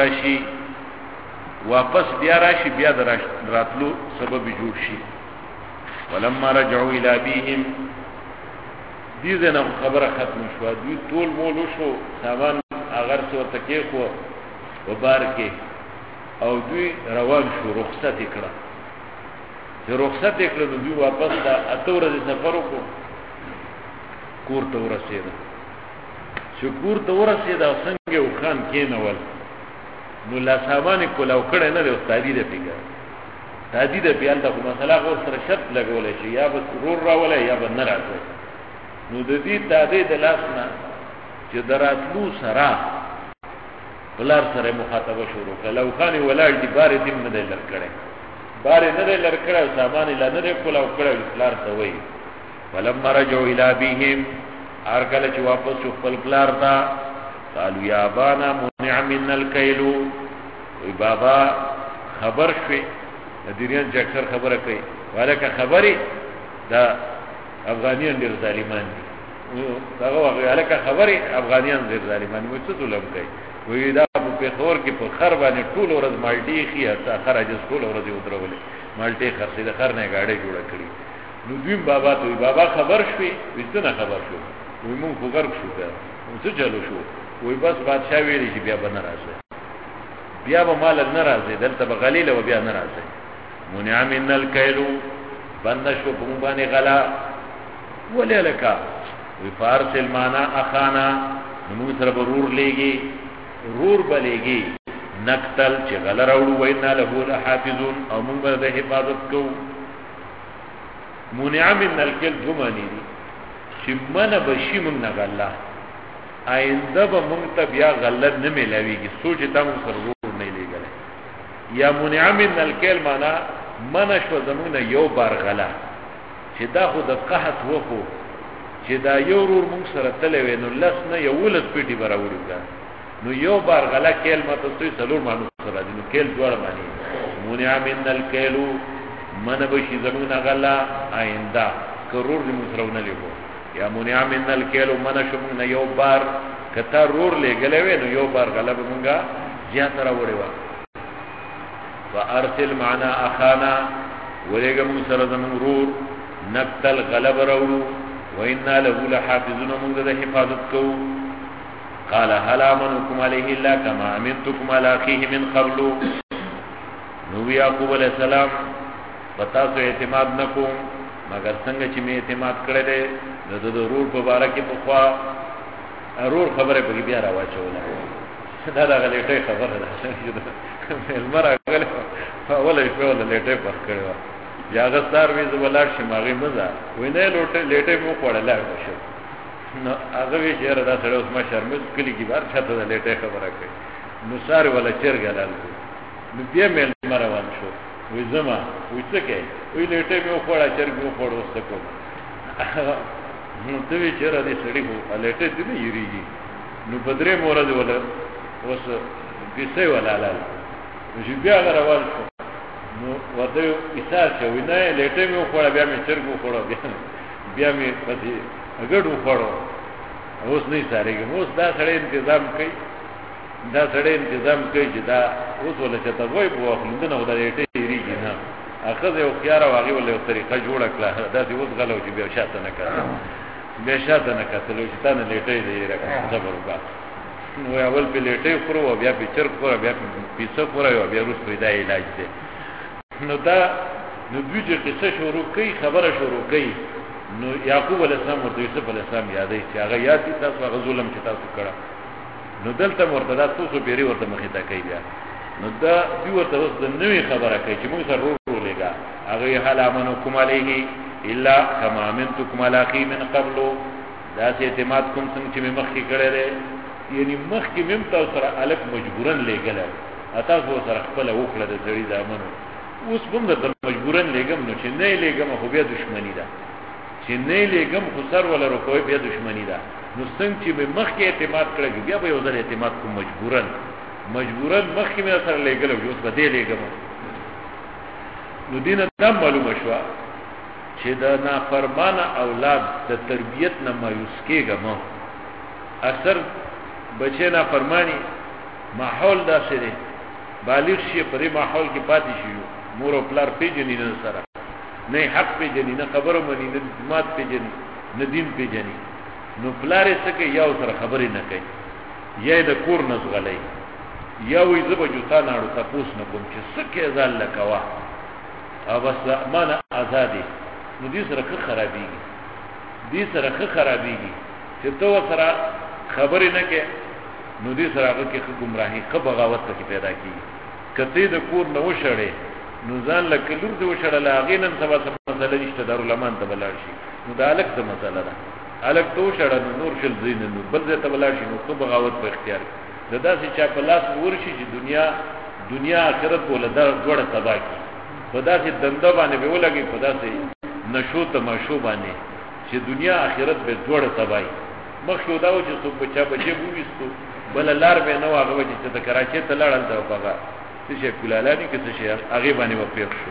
واپس بیا راشي بیا دراتلو سبب جوړ شي ولما رجعوا الى ابيهم دې نه خبره ختم شو دوی ټول مولو شو سامان اگر څو تکي خو وبارکه او دوی روان شو رخصت کړه چې رخصت کړه نو دوی واپس دا اتور د سفر وکړو کور ته ورسېده چې کور ته ورسېده او څنګه وخان کېنول نو لا سامان کولاو کړه نه د استادی د پیګه تادی د بیان ته مسله غو سره شرط لګولې چې یا به ضرور راولې یا به نه راځي نو د دې تادی د لاسنه چې دراتلو سره بلار سره مخاطبه شروع کړه لو خان ولاړ دی بارې دې نه لر کړه بارې نه لر کړه سامان لا نه کولاو کړه بلار ته وای ولما رجعوا الى ابيهم ارګل چې واپس خپل بلار ته قالوا يا ابانا منع منا الكيل وي بابا خبر شوي ندیریان چې اکثر خبره کوي ولکه خبري دا افغانیان ډیر ظالمان دي داغه ولکه خبري افغانیان ډیر ظالمان مو څه ظلم کوي وي دا په خور کې په خر باندې ټول ورځ مالټي خي تا خرج ټول ورځ ودرولې مالټي خرڅې د خر نه گاډي جوړ کړی نو دوی بابا ته بابا خبر شوي وځنه خبر شو وي مونږ وګر شو دا څه چلو شو وی بس بادشاہ ویلی چې بیا به نه راځي بیا به مال نه راځي دلته به غلیل و بیا نه راځي منع من الكيل بند شو په باندې غلا ولې لکا وی فارسل معنا اخانا نو سره رور لېږي رور بلېږي نقتل چې غلا راوړو وینا له حافظون او موږ به حفاظت کوو منع من الكيل ګماني چې من بشي موږ نه غلا آئنده به مونږ ته بیا غلط نه ملاویږي سوچ ته مونږ سره ورور نه لګل یا منع من الکیل معنا منشو زمونږ یو بار غلا چې دا خو د قحط وخو چې دا یو ورور مونږ سره تلوي نو لس نه یو ولس پیټي براوړو نو یو بار غلا کېل ماته څه څلور مانو سره دي نو کېل جوړ مانی منع من الکیل من بشي زمونږ غلا آئنده کرور دې مونږ سره نه لګو یا منع من الکیل من شمن یو بار کته رور لګلې نو یو بار غلب مونږه زیات راوړې و فارسل معنا اخانا ولګم سره زمون رور نقتل غلب راوړو وإنا له لحافظون مونږ د حفاظت کوو قال هل امنكم عليه الا كما امنتكم على اخيه من قبل نو یعقوب علیہ السلام پتا سو اعتماد نکوم مگر څنګه چې می اعتماد کړل د ضرور په باره کې په خوا ضرور خبره به بیا راوچوله دا غلېټه خبره ده چې المر اگل اول شپه ول لیټه پر کړو یا غستار وی زبلار شماغي مزه وینه لیټه مو کوړل شو نو هغه وی چې را سره اوس ما شرمس کلی کی بار چاته لیټه خبره کوي نو سار ولا چرګلال نو بیا مل مروان شو وی زما وی څه کوي وی لیټه مو کوړه چرګ مو کوړ وسته کو نو ته وی چې را دې سړی وو لیټه دې نه یریږي نو بدرې مورد ولا اوس کیسه ولا لاله چې بیا غروال شو نو ورته ایثار شو نه لیټه مې وخوړه بیا مې چرګ وخوړه بیا مې پدې اګړ وخوړه اوس نه ساريږي اوس دا سړی تنظیم کوي چې دا اوس ولا چې تا وای په وخت نه ودا لیټه یریږي نه اخذ یو خيار واغې ولا یو طریقه جوړه کړه دا دې اوس غلو چې بیا شاته نه کړه بیا شاته نه کړه چې تا نه لیټه یې راکړه صبر وکړه نو اول په لیټه خورو بیا په چرګ خورو بیا په پیسه خورو بیا روز پیدا علاج دی نو دا نو دوی قصه شروع کوي خبره شروع کوي نو یعقوب علیہ السلام او یوسف علیہ السلام یادې چې هغه یادې تاسو هغه ظلم چې تاسو کړه نو دلته مرتدا تاسو بیري ورته مخې ته کوي بیا نو دا دوی ورته اوس د نوې خبره کوي چې موږ سره ورو لګا هغه حال امنکم علیه الا کما امنتکم علی من قبل دا چې اعتماد کوم څنګه چې مخکې کړی یعنی مخکې مم تاسو سره الک مجبورن لګل تاسو سره خپل وکړه د سړي ځامنو اوس هم د مجبورن لګم نو چې نه لګم خو بیا دښمنی ده چې نه لګم خو سر ولا رکوي بیا دښمنی ده نو څنګه چې مخکې اعتماد کړی بیا به یو ځل اعتماد کوم مجبورن مخکې مې سره لګل او اوس به دې لګم نو دینه دا معلومه شو چې دا نافرمانه اولاد د تربیت نه مایوس کېږم اکثر بچے نا فرمانی ماحول دا سره بالغ شي پرې ماحول کې پاتې شي مور او پلار پیجنې نه سره نه حق پیجنې نه خبره مونږ نه جماعت پیجنې نه دین پیجنې نو پلار یې څنګه یو سره خبرې نه کوي یا د کور نه زغلې یا وې زبې جوتا ناړو تاسو نه کوم چې سکه ځل لکوا او بس مانه آزادي نو دې سره خرابېږي چې تو سره خبرې نه کې نو دې سره هغه کې گمراهي بغاوت کې پیدا کیږي کته د کور نه وشړې نو ځان لکه لور دې وشړل هغه نن سبا مسله نشته دارالمان ته بلار شي نو دا الګ د مسله ده الګ تو شړل نور شل زین نو بل ځای ته بلار شي نو بغاوت په اختیار ده داسې چا په لاس ورشي چې دنیا آخرت بوله دا جوړه تباہ کی په داسې دنده باندې به ولګي په داسې نشو تماشو باندې چې دنیا آخرت به جوړه تباہی مخکې دا و چې څوک بچي وويستو بل لار به نو هغه چې د کراچۍ ته لاړل دا پغه چې شي کولالانی کې څه شي هغه باندې وپیښ شو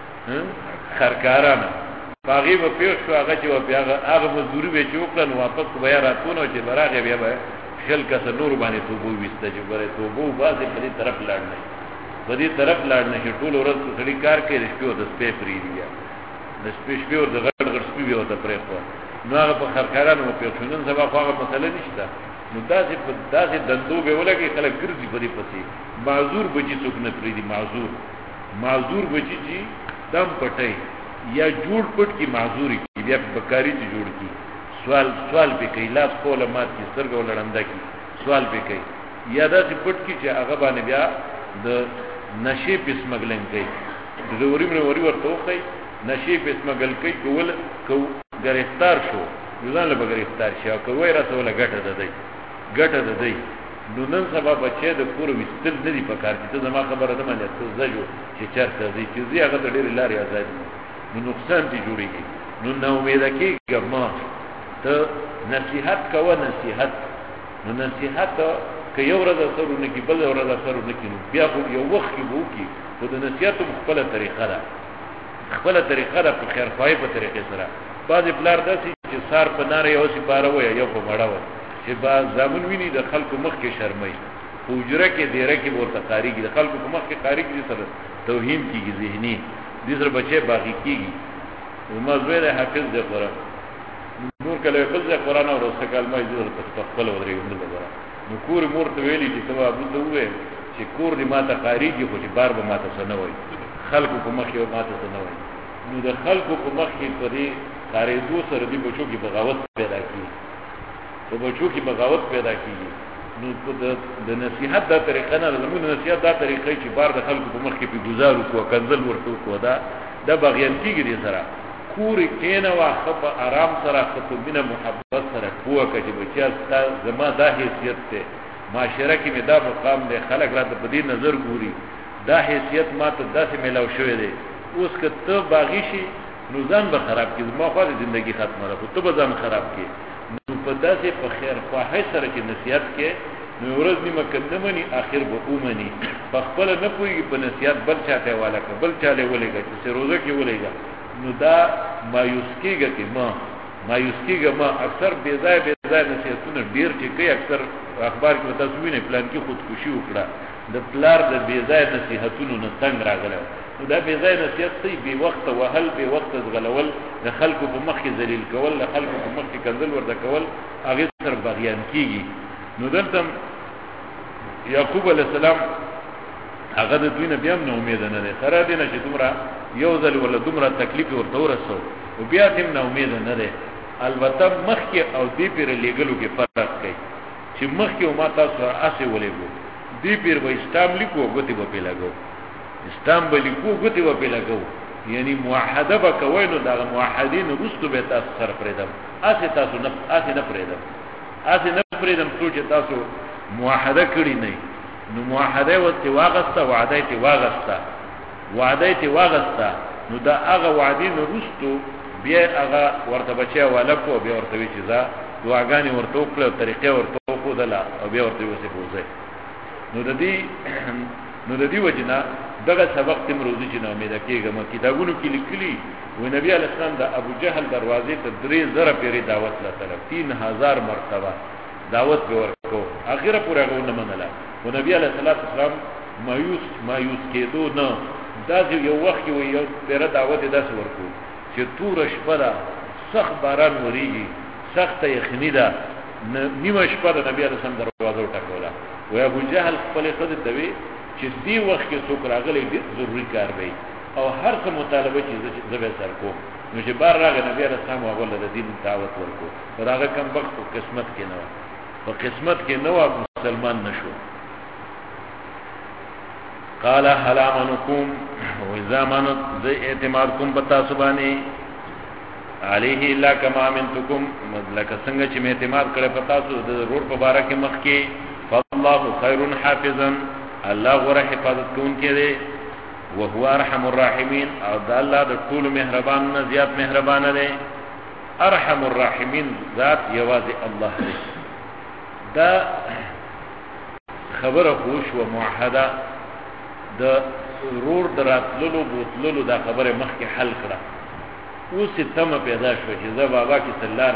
خرکارانه هغه وپیښ شو هغه چې هغه مزدوري به چوکلن واپس بیا راتونه چې براغه بیا به خل کس نور باندې توبو وسته چې ګره توبو بازي په دې طرف لاړ نه چې ټول ورځ سړي کار کوي رښتیا د سپې پری دی د سپې ور د غړ سپې به وته پرې خو نو هغه په خرکارانو په پیښونن سبا هغه مسله نشته نو داسې دندو به ولګي خلک ګرځي په دې پسې معذور بچي څوک نه پری دی معذور بچي چې دم پټي یا جوړ پټ کی معذوري کی بیا بکاری ته جوړ کی سوال به کوي لاس کوله مات کی سترګو لړنده کی سوال به کوي یا داسې پټ کی چې هغه باندې بیا د نشي پسمګلنګ کوي د وری ورته کوي نشي پسمګل کوي کو گرفتار شو ځان له گرفتار شي او کوي رسوله ګټه ده دی نو نن سبا بچي د کور وستل نه دی پکار چې زما خبره ده مله ته زجو چې چرته دي چې زی هغه ډېر لاري آزاد نو نقصان دي جوړيږي نو نو امید کېږم ته نصيحت نو نصيحت که یو ورځ سرونه کې بل ورځ سرونه کې بیا خو یو وخت کې وو کې خو د نصيحت خپل طریقه ده په خیر خوای په طریقې سره بعض بلار داسي چې سار په ناره یو سي باروي یو په مړاو چې با زامن ویني د خلکو مخ کې شرمای حجره کې دیره کې ورته قاریږي د خلکو په مخ کې قاریږي سره توهین کیږي ذهني دې سره بچي باغی کیږي وما زوی ده حافظ ده قرآن نور کله حافظ ده قرآن او رسول کلمه دې ورته خپل ورې وندل غواړي نو کور مور ته ویلي چې تبا ابو ته وې چې کور دې ماته قاریږي خو چې بار به ماته سنوي خلکو په مخ کې ماته سنوي نو د خلکو په مخ کې پرې خارېدو سره دی بچو کې بغاوت پیدا کیږي په بچو کې بغاوت پیدا کیږي نو د نصیحت دا طریقه نه زموږ نصیحت دا طریقه چې بار د خلکو په مخ کې په گزارو کو کنزل ورته کو دا بغیان کیږي دې سره کور کینه واخه په آرام سره خطبینه محبت سره کوه کړي بچا ستا زما دا حیثیت ته معاشره کې مې دا مقام دی خلک راته په دې نظر ګوري دا حیثیت ما ته داسې ملاو شوی دی اوس که ته باغی شي نو ځان به خراب کړي ما خو د ژوندۍ ختمه ده ته به ځان خراب کړي نو په داسې په خیر خواهی سره چې نصیحت کې نو ورځ نیمه کنه مني اخر به اومني په خپل نه پوي په نصیحت بل چاته والا ک بل چاله ولېګا چې روزه کې ولېګا نو دا مایوس کېږي ما اکثر بے ځای نصیحتونه ډیر چې کوي اکثر اخبار کې تاسو وینئ پلان کې خودکشي وکړه د پلار د بے ځای نصیحتونو نه تنگ راغله نو دا بے ځای نصیحت دی بے وخت وهل بے وخت غلول د خلکو په مخ کې ذلیل کول د خلکو په مخ کې کنزل ورته کول هغه سره بغیان کیږي نو دلته یعقوب علی السلام هغه د دوی نه بیا نو امید نه لري خره دي نه چې دومره یو ځل ولا دومره تکلیف ورته ورسو او بیا هم نو امید نه لري البته مخ کې او دی پیر لګلو کې فرق کوي چې مخ کې ما تاسو اسه ولېګو دی پیر به اسلام لیکو غوتی به پیلاګو اسلام به لیکو غوتی به پیلاګو یعنی موحده به کوي نو دا موحدین رستو به تاسو سره پرېدم اسه تاسو نه پرېدم څو چې تاسو موحده کړی نه نو موحده وته واغسته وعده ته واغسته نو دا هغه وعده نو رستو بیا هغه ورته بچي ولکو بیا ورته وی چې دا دعاګانی ورته کړو طریقې ورته کو دلا او بیا ورته وسه بوزه نو د دې وجنه دغه سبق تم روزي چې نو امید کېږم کتابونو کې لیکلي و نبی علی السلام د ابو جهل دروازې ته 3000 پیری دعوت لا طلب 3000 مرتبه دعوت به ورکو اخره پورا غوونه منله و نبی علی السلام مایوس کېدو نه دا یو وخت یو پیره دعوت داس ورکو چې تور شپه ده سخت باران وریږي سخت یخنی ده نیمه شپه ده نبی علیه السلام دروازه وټکوله و ابو جهل خپل خود دوی چې دی وخت کې څوک راغلی ډېر ضروري کار دی او هر څه مطالبه چې زبې سر کو نو چې بار راغی نبی علیه السلام هغه له دین دعوت ورکو راغه کم وخت په قسمت کې نه و مسلمان نشو قال هل امنكم واذا منت ذي اعتمادكم بتا سبحانه عليه الا كما امنتكم لك څنګه چې می اعتماد کړه پتا سو د روډ په باره کې مخ کې فالله خير حافظا الله غره حفاظت کوونکی دی او هو ارحم الراحمین او د الله د ټول مهربان نه زیات مهربان دی ارحم الراحمین ذات یوازې الله دی دا خبره خوش و موحده د رور دراتللو بوتللو دا خبره مخکې حل کړه اوس تم پیدا شو چې زه بابا کې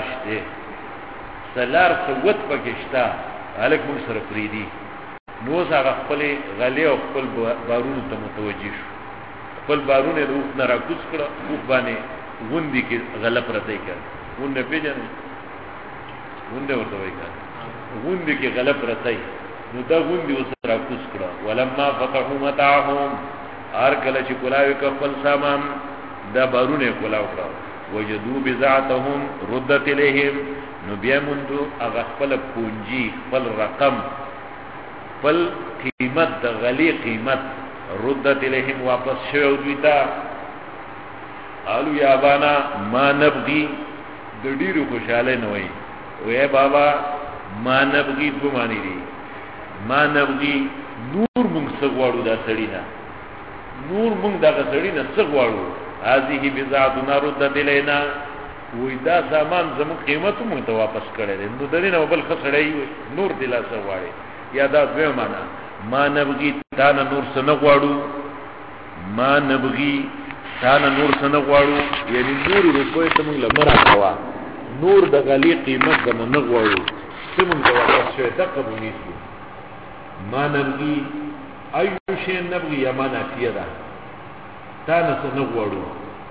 سلار سوت پکشتا الک موږ سره فریدي نو هغه خپل غلې او خپل بارون ته متوجي شو خپل بارون یې روح نه راکوس کړه خو باندې غوندي کې غلط راځي کړه ونه پیژنې ونه ورته وایي غوندي کې غلط راځي نو دا غوندي اوس راکوس کړه ولما فتحوا متاعهم ارکل چې کولاوي خپل سامان دا بارونه کولاو کړه وجدوا بذاتهم ردت اليهم نو بیا مندو هغه خپل پونجي خپل رقم خپل قیمت د غلی قیمت ردت اليهم واپس شوی دوی ته قالوا يا ابانا ما نبغي د ډیرو خوشاله نه وای وې بابا ما نبغي په معنی دي ما نبغي نور مونږ سغواړو دا سړی نه نور مونږ دا سړی نه سغواړو هذه بذاتنا ردت الينا وې دا سامان زمو قیمت مونږ ته واپس کړي نو درینه بل خسړی نور دلا سغواړي یا دا دوی معنا ما نبغي تا نور سن غواړو ما نبغي تا نور سن غواړو یعنی نور روپې ته مونږ لمرا کوا نور د غلی قیمت د نه غواړو څه مونږ ته واپس شوی دا قبول نشي ما نبغي ايو شي نبغي یا ما نافیه ده تا نسن غواړو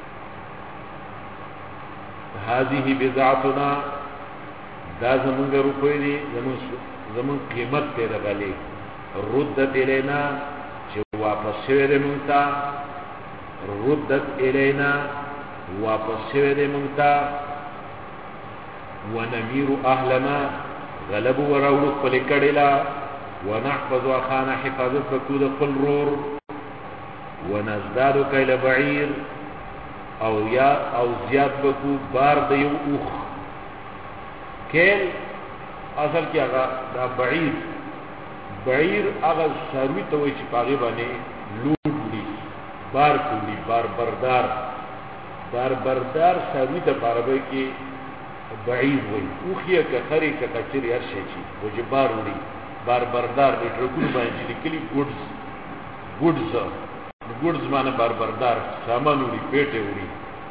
هذه بضاعتنا دا زمونږ روپې دي زمون قیمت ته راغلي ردت الینا چې واپس شوی مونږ ته ردت الینا واپس شوه دې مونږ ته ونمیر اهلنا غلب وراوړو خپل کړهلا ونحفظ اخانا حفاظت بکو د خپل رور ونزداد کیل بعیر او یا او زیاد بکو بار د یو اوخ کیل اصل کې هغه دا بعیر هغه سروي ته وي چې پاغه باندې لوډي بار کوي بار بردار سروي ته عربی کې بعیر وي اوخیه که خري که کچري هر شي چې وجبار وړي بار بردار د ټرکونو باندې لیکلي ګوډز معنی بار بردار سامان وړي پیټه وړي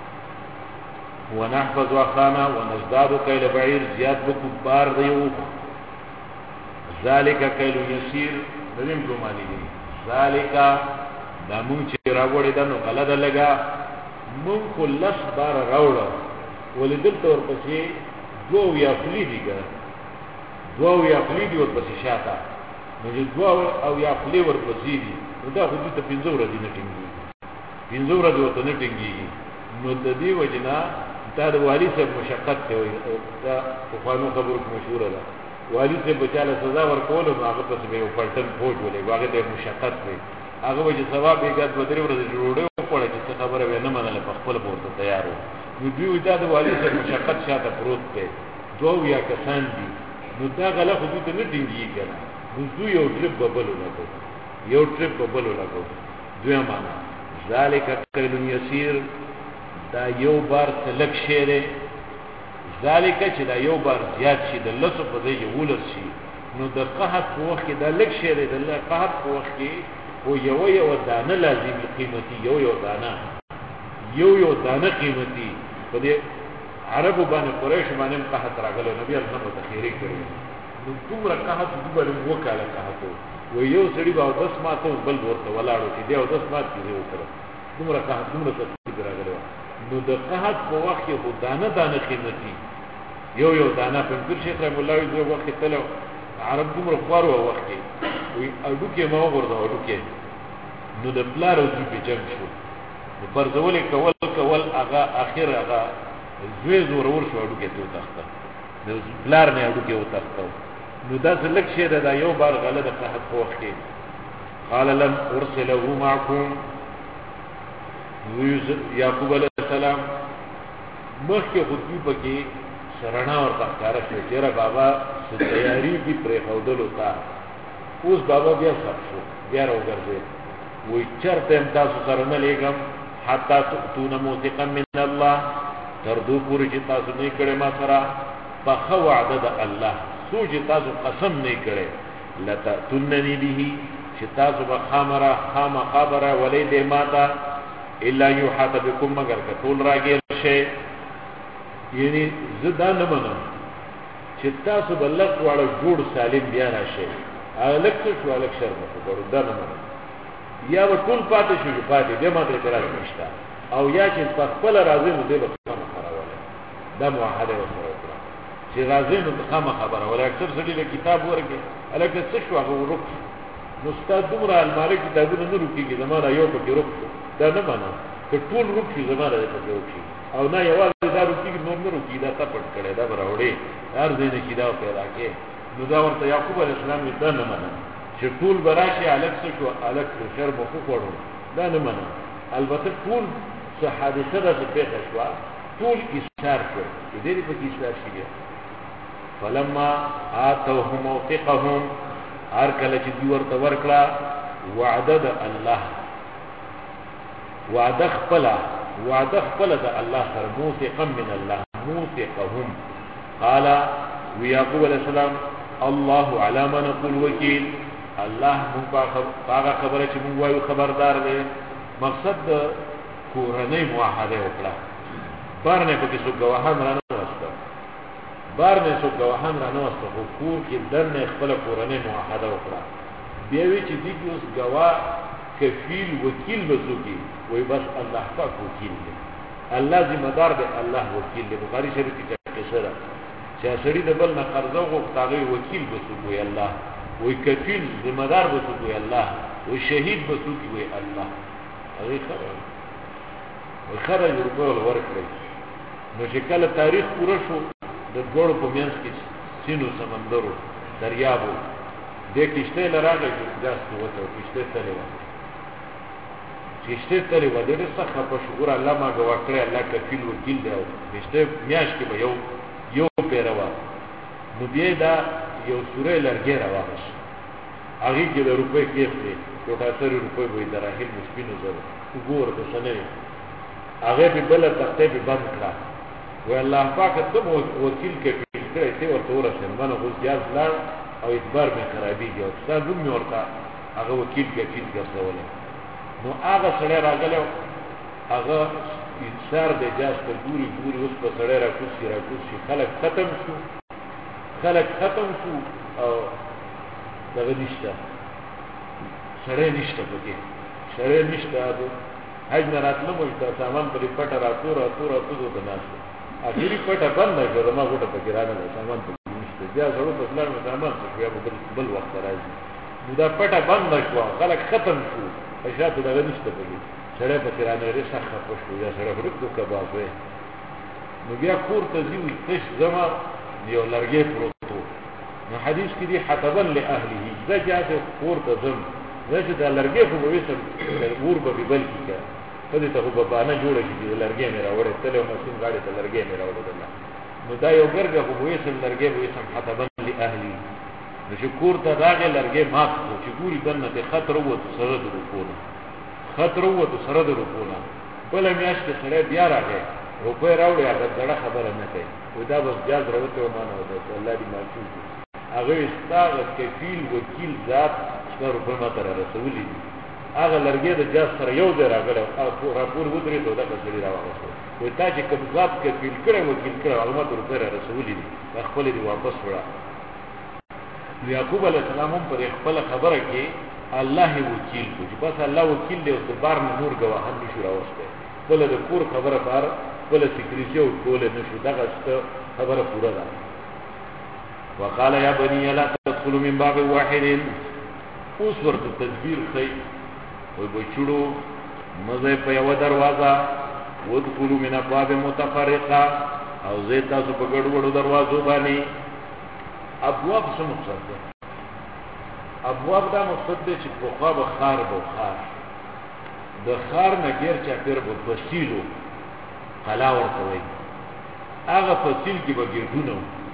ونحفظ اخانا ونزداد كيل بعير زياد بكو بار ديوخ ذلك كيل يسير دنیم ګمانی دي ذلك دا مونږ چې راوړی دا نو غلط لګا مونږ کو لس بار راوړل ولدل تور پسې دوه یا خلی دي ورپسې شاته نو چې دوه او یا خلی ورپسې دي نو دا خو دې ته 15 ورځې نه ټینګي نو د دې وجنا دا د والی صاحب مشقت ته وي دا په خوانو خبرو کې مشهور ده والی صاحب بچاله سزا ورکول نو هغه پسې به پلټن فوج ولې واغې د مشقت وي هغه وجه ثواب یې ګټ بدري ورته جوړه وکړه چې خبره به نه منله په خپل پورته تیار وو نو دوی دا د والی صاحب مشقت شاته پروت دی دوه یا کسان دي نو دا غلا خو دې نه ټینګي کنه نو دوی یو ټریپ ببلو لګو دوی معنا ذالک کیل یسیر دا یو بار تلک شیره ذالک چې دا یو بار زیات شي د لسو په ځای ولر شي نو د قحط په وخت کې دا لک شیره د قحط په وخت کې او یو دانه لازمي قیمتي یو دانه قیمتي په دې عربو باندې قریش باندې قحط راغله نبی الله تعالی تخیری کړی نو کومه قحط د باندې وکاله قحط و یو سړي به داس ماته بل ورته ولاړو چې دی او داس مات کیږي وکړه دومره قحط دومره څه راغله نو د قحط په وخت کې خو دانه قیمتي یو دانه په پیر شیخ رحم الله یو وخت تلو عرب دومره خوار و وخت کې وي اډو کې ما وګورځه اډو کې نو د پلارو دې په جنگ شو د پرځول کول هغه اخر هغه زوی زورور شو اډو کې ته تخته د پلار نه اډو کې وتخته نو دا څلک شه دا یو بار غلط قحط په وخت کې قال لم ارسله معكم یعقوب علیہ السلام مخکې خودی پکې سرنا اور تکاره شو چیرې بابا تیاری کی پرې خودلو تا اوس بابا بیا سب شو بیا راوګرځي وای چرته تاسو سره نه لګم حتا تون موثقا من الله تردو پوری چې تاسو نه کړه ما سره په خو وعده د الله سوچ تاسو قسم نه کړه لتا تننی به چې تاسو به خبره ولید ماتا الا یحاط بكم مگر کټول راګل شي یعنی زدا نه منم چې تاسو بلک واړه جوړ سالم بیا راشي الک څه الک شر مو ګورو دا نه منم یا ټول پاتې شو دې ماته اعتراض نشته او یا چې په خپل راځي نو دې به کوم خبره دا معاهده وسره وکړه چې راځي نو کوم خبره ولا اکثر سړي له کتاب ورګي الک څه شو هغه ورک نو استاد دومره المالک کتابونه نه روکيږي زماره یو پکې روک دا نه معنا که ټول روکي زماره دې پکې روکي او نه یوازې دا روکي نور نه روکي دا تپټ کړي دا براوړي هر دې نه کیدا پیدا کې نو دا ورته یعقوب علیه السلام دا نه معنا چې ټول براشي الک څه شو الک شر مخ وړو دا نه معنا البته ټول څه حادثه ده چې پیښه شو ټول اشاره شو دې په کې اشاره شي فلما اتوهم موثقهم هر کله چې دی ورته ورکړه وعده الله وعده خپل د الله سره موثقا من الله موثقهم قال ويعقوب عليه السلام الله على ما نقول وكيل الله مون هغه خبره چې مون وایو خبردار دی مقصد کورنۍ معاهده وکړه بارنه پکې څو گواهان رانه واسطه خو کور کې دنه خپل کورنۍ معاهده وکړه بیا وی چې دې اوس گواه کفیل وکیل وسوږي وای بس الله پاک وکیل دی الله ذمہ دار دی الله وکیل دی بخاری شریف کې قصه ده چې سړی د بل نه قرضه غوښتاغي وکیل وسوږي الله وای کفیل ذمہ دار وسوږي الله وای شهید وسوږي وای الله هغه خبره خرج روپے ول ورکړي نو چې کله تاریخ پوره شو د ګوړو په منځ کې سینو سمندرو دریابو دې کشته لراغه چې ځاسته وته کشته تللی و کشته تللی و دې څخه په شعور الله ما غوا کړی الله کفیل وکیل دی او کشته میاش کې به یو پیروا نو بیا دا یو سورې لرګي راوښ هغه کې د روپے کېف دی کوټه سره روپے وې دراهل مشپینو زره وګور د سنې هغه به بل تخته به بند کړه و الله پاک ته وکیل کې کړی ته ورته ورسې منو خو ځاز لار او اعتبار به خرابېږي او ستاسو نوم ورته هغه وکیل کې ګرځولې نو هغه سره راغله هغه انصار د جاز په ګوري اوس په سره راکوسي خلک ختم شو او دغه نشته سره نشته پکې سره نشته حج نه راتلو مو ته سامان په پټه راتور ته ناشته اخیری پټه بند نه کړم ما ګټه پکې راغله سامان په نشته بیا زړه په لار مې سامان څه بیا بل وخت راځي نو دا پټه بند نشو خلک ختم شو اشاعت دغه نشته پکې سره په تیرانه لري څخه پښو یا سره هډوک د کباب نو بیا کور ته ځي تش زما یو لرګي پروتو نو حدیث کې دی حتبن لاهله دا جاته کور ته زم زه دا لرګي په وېسم ور به بل کیږي په دې ته په باندې جوړه کیږي لرګي مې راوړې تله مسین غاړي ته لرګي مې راوړل نو دا یو ګرګه په وېسم لرګي وېسم حتبن لاهله نو چې کور ته راغی لرګي مات کو چې ګوري دنه ته خطر وو سره درکونه بل میاشت سره بیا راغی روپے راوړی هغه ډېره خبره نه کوي و دا بس جاز راوته مانه و دا الله دې معفو هغه استاغ کفیل وکیل ذات څو روپے ماته رسولي هغه لرګي د جاز سره یو ځای راغله او راپور ودرې ته دا څه راوغسته و تا چې کوم ذات کفیل کړو وکیل کړو هغه ماته روپے رسولي خپل دې واپس وړه یعقوب علیہ السلام هم پر خپل خبره کې الله وکیل کو چې بس الله وکیل دی او بار نور گواهان نشو راوسته بل د کور خبره بار بل سکریشو کول نشو دغه خبره پوره ده وقال يا بني لا تدخلوا من باب واحد اوس ورته تدبیر خي وي بچړو مزه په یو دروازه ودخلوا من ابواب متفرقه او زه تاسو په ګډوډو دروازو باندې ابواب څه مقصد ده ابواب دا مقصد ده چې په خوا به خار د خار نه غیر چا پیر په فصیلو قلا ورته وي هغه فصیل کې به ګډونه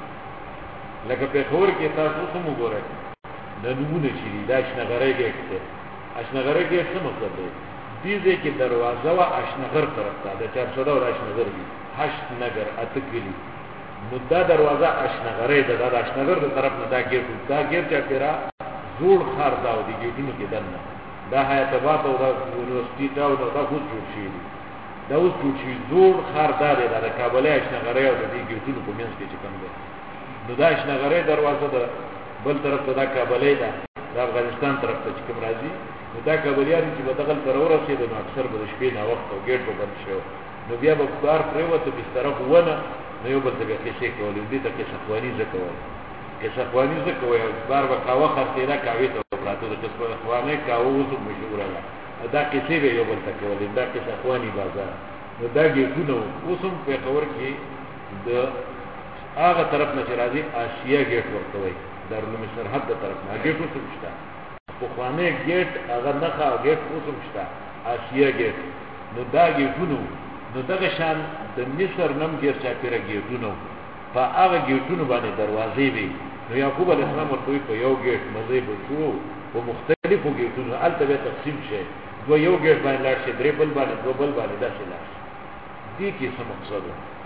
لکه په خور کې تاسو سم وګورئ د نمونه چې دا شنغره ګټه اشنغره ګټه څه مطلب دی دې کې دروازه وا اشنغر طرف ته د 400 او اشنغر دي هشت نګر اتکلی نو دا دروازه اشنغره ده دا اشنغر د طرف نه دا ګټه چا پیرا زوړ خار دا او دي ګډونو کې دنه دا حیات آباد او دا یونیورسيټي دا خو جوړ شي دا اوس جوړ شي زوړ خار دا دی د کابل اشنغره او د دې ګډونو په منځ کې چې کوم ده نو دا اشنغره دروازه ده بل طرف ته دا کابلې ده د افغانستان طرف ته چې کوم راځي نو دا کابلیان چې بدغل تر ورسېد نو اکثر به شپې نه وخت او ګیټ به بند شو نو بیا به کار پریوته بستر خو ونه نو یو بل څه کې څه کولې دې ته کې سخوانی زکول کې سخوانی زکوي بار به کاوه خرڅیدا کاوي ته پراته د سخوانی کاوه وسو مشهوره ده دا کې څه به یو بل څه کولې دا کې سخوانی بازار نو دا ګیټونو اوسم په خبر کې د هغه طرف نه راځي آسیا ګیټ ورته وي دارالعلوم سرحد د طرف نه ګیټ وسوشتا په خوانه ګیټ هغه نه کا ګیټ وسوشتا آسیا ګیټ نو دا ګیټونو نو دغه شان د مصر نم ګیر چا پیره ګیټونو په هغه ګیټونو باندې دروازې وي نو یعقوب علیه السلام ورته په یو ګیټ مزه بچو په مختلفو ګیټونو البته به تقسیم شي دو یو ګیټ باندې لاړ شي درې بل باندې دو بل باندې داسې لاړ دي کې څه مقصد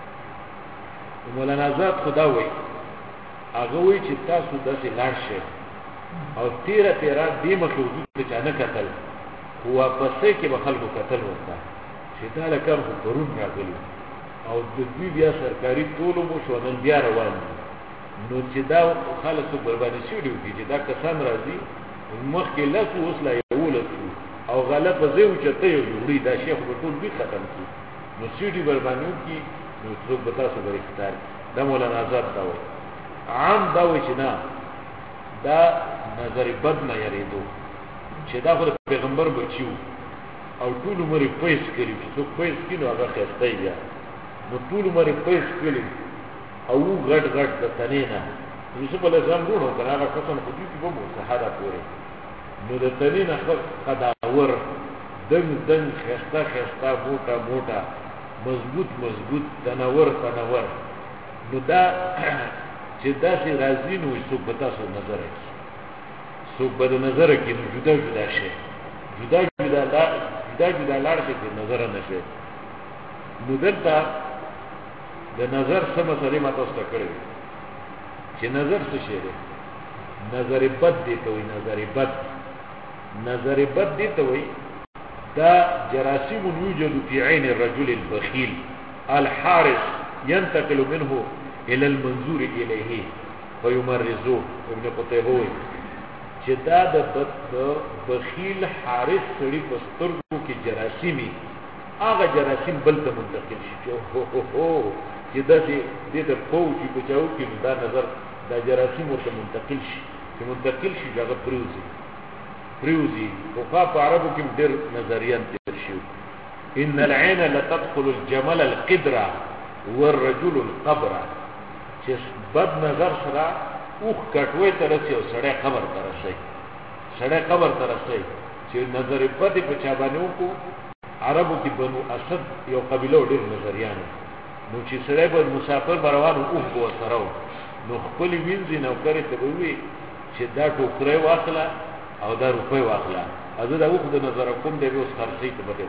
مولانا آزاد خدا وي هغه وی چې تاسو داسې لاړ شئ او تیرا دې مخلوق ته چانه قتل هو پسې کې به خلکو قتل وکړه چې دا لکه خو پرون راغلی او د دې بیا سرکاري ټولو مو شو نن بیا روان نو چې دا خالصو بربادي شي چې دا کسان راځي مخکې لاسو اوس لا یو لاسو او غلط زه او چته یو وړي دا شیخ په ټول به ختم کی نو سیډي بربانیو کی نو څو بتا سو غری ختار دا مولانا آزاد دا وایي عام دا وایي چې نه دا نظر بد نه یریدو چې دا خو پیغمبر بچیو او ټول عمر پیس کړی څوک پیس کینو هغه خسته بیا نو ټول عمر پیس کړی او غټ غټ د تنینا یوسف علیه السلام ورو کړه هغه کسان خو دې په مو صحابه پورې نو د تنینا قداور دنګ دنګ خسته خسته موټا موټا مضبوط مضبوط تنور تنور نو دا چې داسې راځي نو څوک به تاسو نظر کوي څوک به نظر کوي نو جدا جدا شي جدا جدا لاړ شي نظر نه شي نو دلته د نظر څه مسلې ما تاسو ته کړې چې نظر څه شي دی نظر بد دی ته وي نظر بد دی ته وي دا جراثيم يوجد في عين الرجل البخيل الحارس ينتقل منه الى المنظور اليه فيمرزه ابن قتيبه چې دا د بخیل حارس سړي په سترګو کې جراثیمي هغه جراثیم بل ته منتقل شي چې داسې دې ته پوه چې بچاو کې دا نظر دا جراثیم ورته منتقل شي چې منتقل شي هغه پریوزي وفا په عربو کې ډېر نظریان تیر شي ان العين لتدخل الجمل القدرة والرجل القبر چې بد نظر سره اوخ کټوي ترسي او سړی قبر ترسي چې نظر بد په چا باندې وکړو عربو کې بنو اسد یو قبيله ډېر نظریانو نو چې سړی به مسافر روانو اوخ به سره نو خپل وینځي نو کړی ته وی چې دا ټوکرې واخله او دا روپۍ واخله ازه دا اوخ د نظر کوم دی اوس خرڅې ته به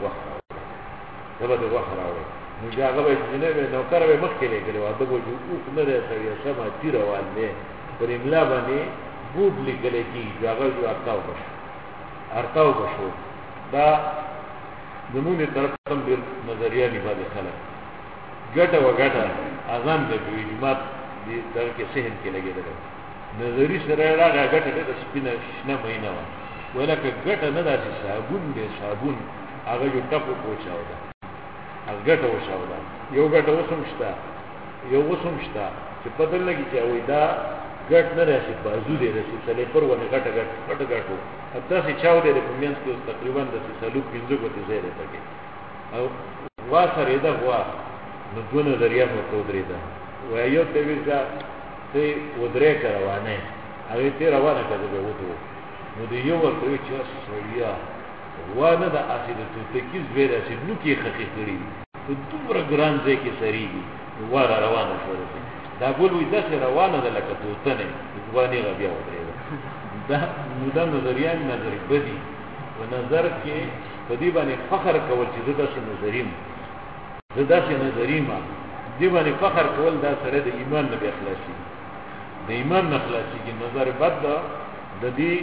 راوړي نو هغه به جنې نو کړو مخکې لګلې و دا به اوخ نه دی سړی سم تیر روان دی پر املا باندې بوب لیکل کی هغه جو ارتاو بشو دا زمونږ طرف تم ډېر نظریه نیولې خلک ګټه وګټه اذان د جمعات دې در کې سهن کې لګېدل نظری سره راغی ګټه د سپینه شنه مینه ولکه ګټه نه داسې صابون هغه یو ټکو پوچاو ده هغه ګټه وشاو ده یو ګټه وسم شته چې بدل لګي چې وای دا ګټ نه راشي بازو دې راشي سلې پر ونه ګټو تاسو چاو دې په مینس کې تقریبا د سلوک 15 غوته زیاده تکي او واسره دا نو دونه نظریه مو کو درې ده وایو ته ویځه ته ودرې روانه هغه ته روانه کړه به وته نو دی یو ورته چې سړیا وانه د اخیرت ته کې زیاده چې نو کې خخې کړی په دومره ګران ځای کې سړیږي واره روانه شوه دا ګول وې داسې روانه ده لکه توتنه ځواني غبیا ودرې دا نو دا نظریه نظر بدی و نظر کې په دې باندې فخر کول چې زه داسې نظریم دې باندې فخر کول دا سره د ایمان نه اخلاصي د ایمان نه اخلاصي کې نظر بد ده د دې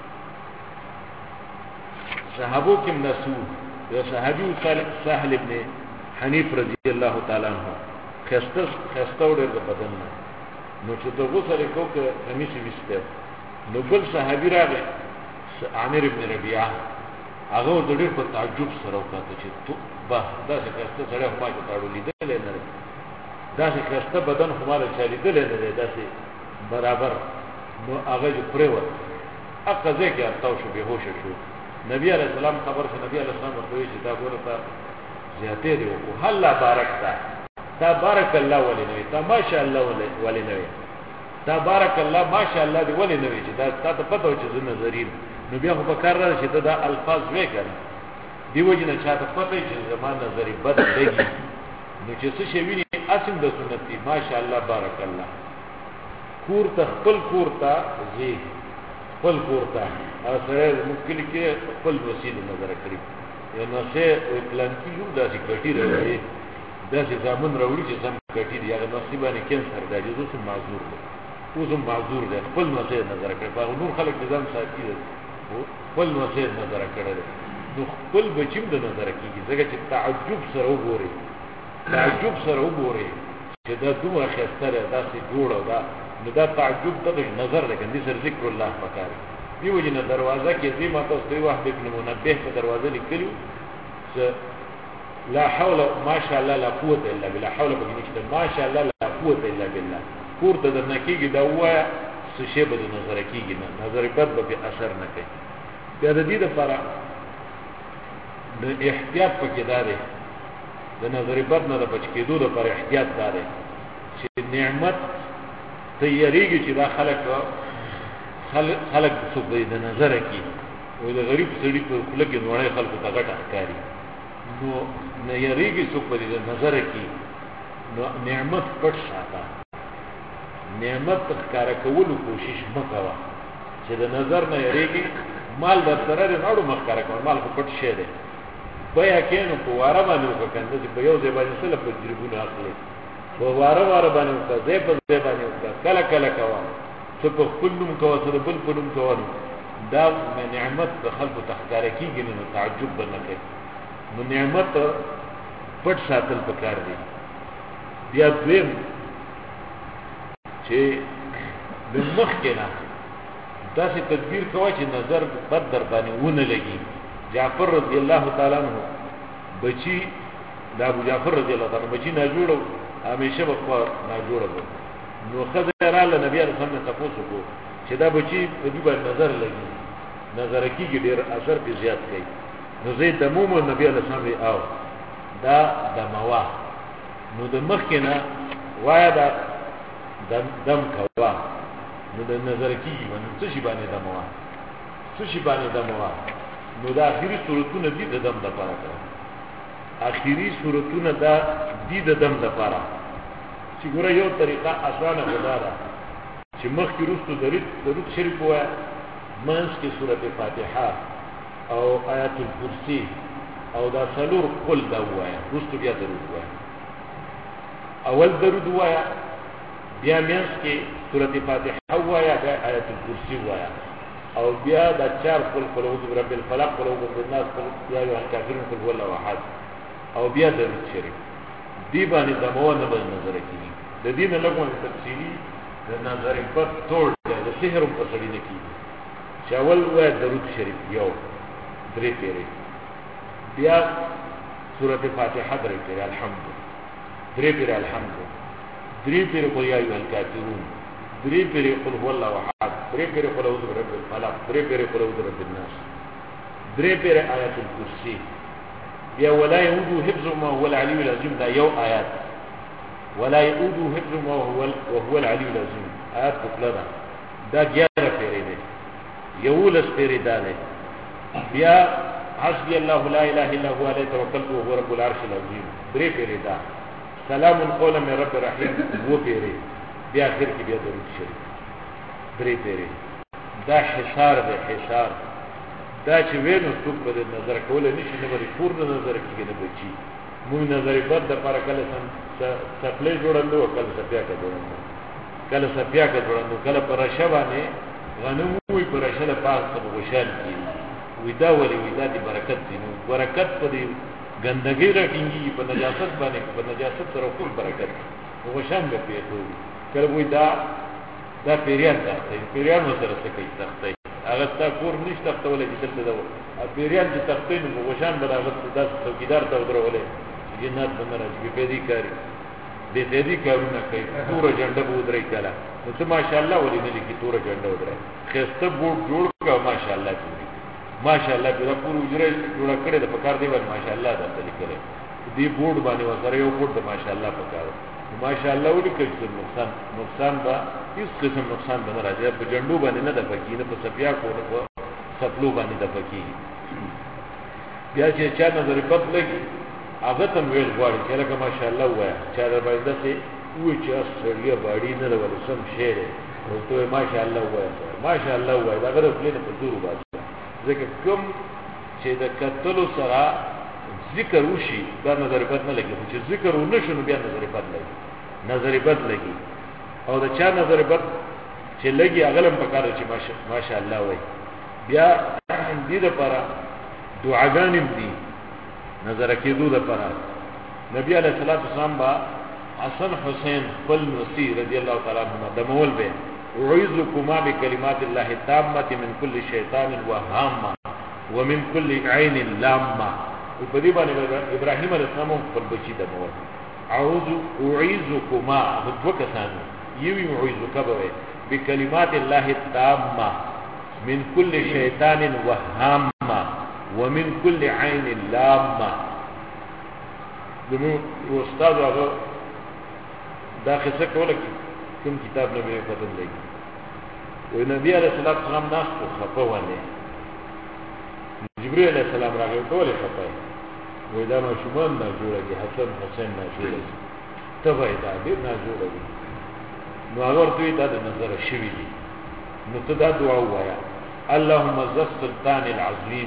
صحابو کې منسو یو صحابي سهل ابن حنیف رضی الله تعالی عنہ خسته وړ د بدن نو چې د غسل کوکه قمیص وسته نو بل صحابي راغی عامر ابن ربيعه هغه د ډېر په تعجب سره وکړه چې تو با داسې خسته سره ما ته تاړو لیدل نه داسې خسته بدن خو مال چالي دل نه داسې برابر نو هغه پرېوت اقزه کې ارتاو شو به هوش شو نبی علیہ السلام خبر سے نبی علیہ السلام ورته چې دا ګورته زیاته دی او هلا بارکتا تا بارک الله ولنوي تا ماشاء الله ولنوي تا بارک الله ماشاء الله دی ولنوي چې دا ته پته و چې نظرین نو بیا خو په کار راځي چې دا الفاظ وکړي دیو جن چاته پته چې زمان نظری بد لګي نو چې څه شي ویني اسیم د سنت دی ماشاء الله بارک الله کور ته خپل کور ته زی خپل کور ته سره ممکن کې خپل وسیله نظر کړی یو نو څه او پلان کې یو داسې کټی راوړي داسې ځامن راوړي چې زم کټی دی هغه نصیبانه کینسر دی چې زوسم معذور دی اوسم معذور دی خپل وسیله نظر کړی په نور خلک نظام ساتي دی خپل وسیله نظر کړی نو خپل بچیم د نظر کېږي ځکه چې تعجب سره وګوري چې دا دومره خسته داسې جوړه دا نو دا تعجب ته نظر لکه دې سره ذکر الله پکاري دیو جن دروازه کې زی ما تاسو ته واحد ابن منبه په دروازه لیکلو چې لا حول ما شاء الله لا قوت الا بالله حول بنشته ما شاء الله لا قوت الا بالله کور ته د نکیږي دا وایا څه شی به نظر کېږي نه نظر بد به اثر نه کوي بیا د دې لپاره د احتیاط پکې داري د نظر بد نه د بچ کېدو لپاره احتیاط داري چې نعمت تیاریږي چې دا خلق څوک د نظر کې او د غریب سړي په خله کې نوړې خلکو ته غټه ښکاري نو نه یریږي څوک په دې نظر کې نو نعمت پټ ساته نعمت ښکارا کولو کوشش مکوه چې د نظر نه یریږي مال در سره نه اړو مخکاره کول مال په پټ شه ده بیا کینو په واره باندې وکړه چې په یو ځای باندې سره په تجربه اخلي په واره باندې وکړه ځای په ځای باندې وکړه کله کله کوا څه په خپل نوم کوا څه بل په نوم کوا دا نعمت د خلکو تخکاره کیږي نو تعجب نه کوي نو نعمت پټ ساتل پکار دی بیا دویم چې د مخ کې نه داسې تدبیر کوي چې نظر بد در باندې ونه لګي جعفر رضی الله تعالی عنہ بچی دا ابو جعفر رضی الله تعالی عنہ بچی نه جوړو همیشه په نه جوړو نو خزر الله نبی رسول الله تاسو کو چې دا بچی په دې باندې نظر لګي نظر کیږي ډیر اثر به زیات کوي نو زید د مومو نبی رسول الله او دا د موا نو د مخ کې نه وای دا دم کوا نو د نظر کیږي باندې څه شي باندې دموا څه شي باندې دموا نو د اخیری صورتونه دي د دم د پاره کړه اخیری صورتونه دا دي د دم د پاره چې ګوره یو طریقه اسانه غداره چې مخ کې رستو درود شریف وای منځ کې سورته فاتحه او آیات الکرسی او دا څلور قل دا وای رستو بیا درود وای اول درود وای بیا منځ کې سورته فاتحه وایا د آیت الکرسی وایا او بیا د چار قل اعوذ برب الفلق قل اعوذ بالناس قل یا ایها الکافرون قل هو الله احد او بیا درود شریف دی باندې د مو نه بل نظر کیږي د دین لګون تفصیلی د نظر په ټول د سحر په سړی نه کیږي چې اول وای درود شریف یو درې پیری بیا سورته فاتحه درې پیری الحمد درې پیری الحمد درې پیری قل یا ایها الکافرون درې پیری قل هو الله احد درې پیری قل اعوذ برب الفلق درې پیری قل اعوذ برب الناس درې پیری آیات الکرسی بیا ولا يؤوده حفظهما وهو العلي العظيم دا یو آیات ولا يؤوده حفظهما وهو العلي العظيم آیات کله دا 11 پیری دی یو لس پیری دی بیا حسبي الله لا اله الا هو عليه توكلت وهو رب العرش العظيم درې پیری دا سلام قولا من رب رحيم وو پیری بیا اخر کې بیا درود شریف درې پیری دا حصار دی حصار دا چې وینو څوک په نظر کول نشي نه بری پور د نظر کې نه بچي مو نظر بد د پر کله سپلې جوړندو کله سپیا کا جوړندو کله سپیا کا جوړندو کله پر شبانه غنمو وي پر شله پاس ته غشال کی ودا ولي ودا دي برکت دي نو برکت په دې ګندګي راټینګي په نجاست باندې په نجاست سره ټول برکت غشان به پیټو کله ودا دا پیریان تخته پیریان سره څه کوي تخته هغه تا کور نشته ته ولې دلته دا پیریان چې تخته نو غشان به هغه د څوکیدار ته ودرولې جنات باندې راځي به دې کاری دې کارونه کوي تور جنډه به ودرې کړه نو ته ماشاءالله ولې نه لیکي تور جنډه ودرې خسته بوټ جوړ کا ماشاءالله ماشاءالله دا پور وجره جوړ کړي د پکار دی ول ماشاءالله دا لیکل دې بوټ باندې وسره یو بوټ د ماشاءالله پکار ماشاءالله ولیکل چې نقصان با هیڅ قسم نقصان به نه راځي په جنډو باندې نه د پکی نه په سپیا کو نه په سپلو باندې د پکی بیا چې چا نظر پد لګي هغه تم ویل غواړي چې لکه ماشاءالله وای چې دا باندې څه وې چې سړیا باډي نه ول سم شعر او ته ماشاءالله وای دا غره خپل په زور وباسي ځکه کوم چې د کتلو سره ذکر وشي دا نظر بد نه لګي چې ذکر ونشو نو بیا نظر بد لګي او دا چا نظر بد چې لګي اغلم پکاره چې ماشاءالله وای بیا دې لپاره دعاګانې دي نظر کېدو لپاره نبی علیہ الصلوۃ والسلام با حسن حسین خپل نصیر رضی الله تعالی عنہ د مول به اعوذکما بکلمات الله التامه من كل شیطان وهامه ومن كل عین لامه په دې باندې ابراهیم علیه السلام خپل بچی د مول اعوذکما وکسان یوی اعوذک بکلمات الله التامه من كل شیطان وهامه ومن كل عين لامه دمو استاد هغه دا قصه کوله کوم کتاب نه به پته لګي و نبی علیہ السلام ناس کو خفه ونه جبرئیل علیہ السلام راغی ټول خفه و دا ما شومان نه جوړه حسن حسین نه جوړه ته وای دا دې نه جوړه نو هغه ورته دا د نظر شوی دي نو ته دا دعا وایا اللهم ذا السلطان العظيم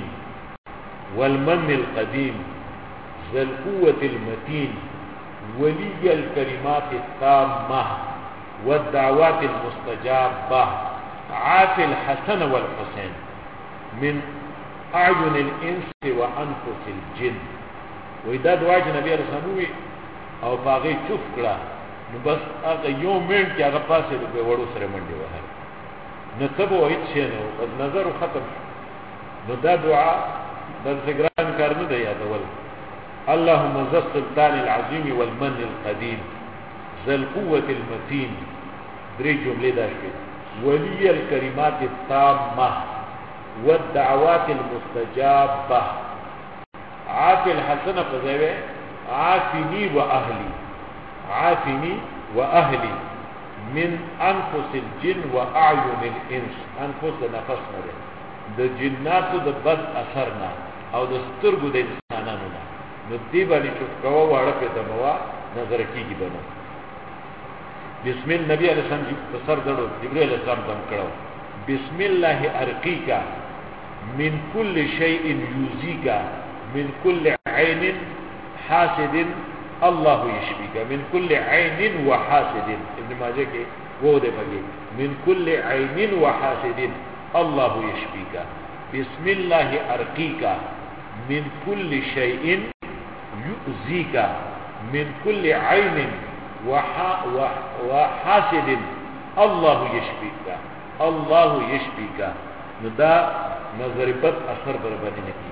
والمن القديم ذا القوة المتين ولي الكلمات التامة والدعوات المستجابة عافي الحسن والحسين من أعين الإنس وأنفس الجن وإذا دعاء النبي عليه الصلاة والسلام او باغي چوف کړه نو بس هغه یو منټ کې هغه پاسه د وړو سره منډي وهل نو تبو هیڅ شي نه او نظر ختم نو دا دعا د ذکران کار نه دی یادول اللهم ذا السلطان العظيم والمن القديم ذا القوة المتين درې جملې دا شي ولي الكلمات التامة والدعوات المستجابة عافي الحسنة فزوي عافني وأهلي عافني وأهلي من أنفس الجن وأعين الإنس أنفس نفسنا ده جنات ده بد أثرنا أو ده سترگو ده إنساناننا ندي باني شوف كوا وارا في دموا نظر كيجي بنا بسم الله نبي عليه السلام بسر دړو جبريل عليه السلام دم کړو بسم الله أرقيك من كل شيء يؤذيك من كل عين حاسد الله يشفيك من كل عين وحاسد ابن ماجه کې وو ده بګي من كل عين وحاسد الله يشفيك بسم الله أرقيك من كل شيء يؤذيك من كل عين وحاسد الله يشفيك الله يشفيك ندا نظر بد اثر بربانی نکی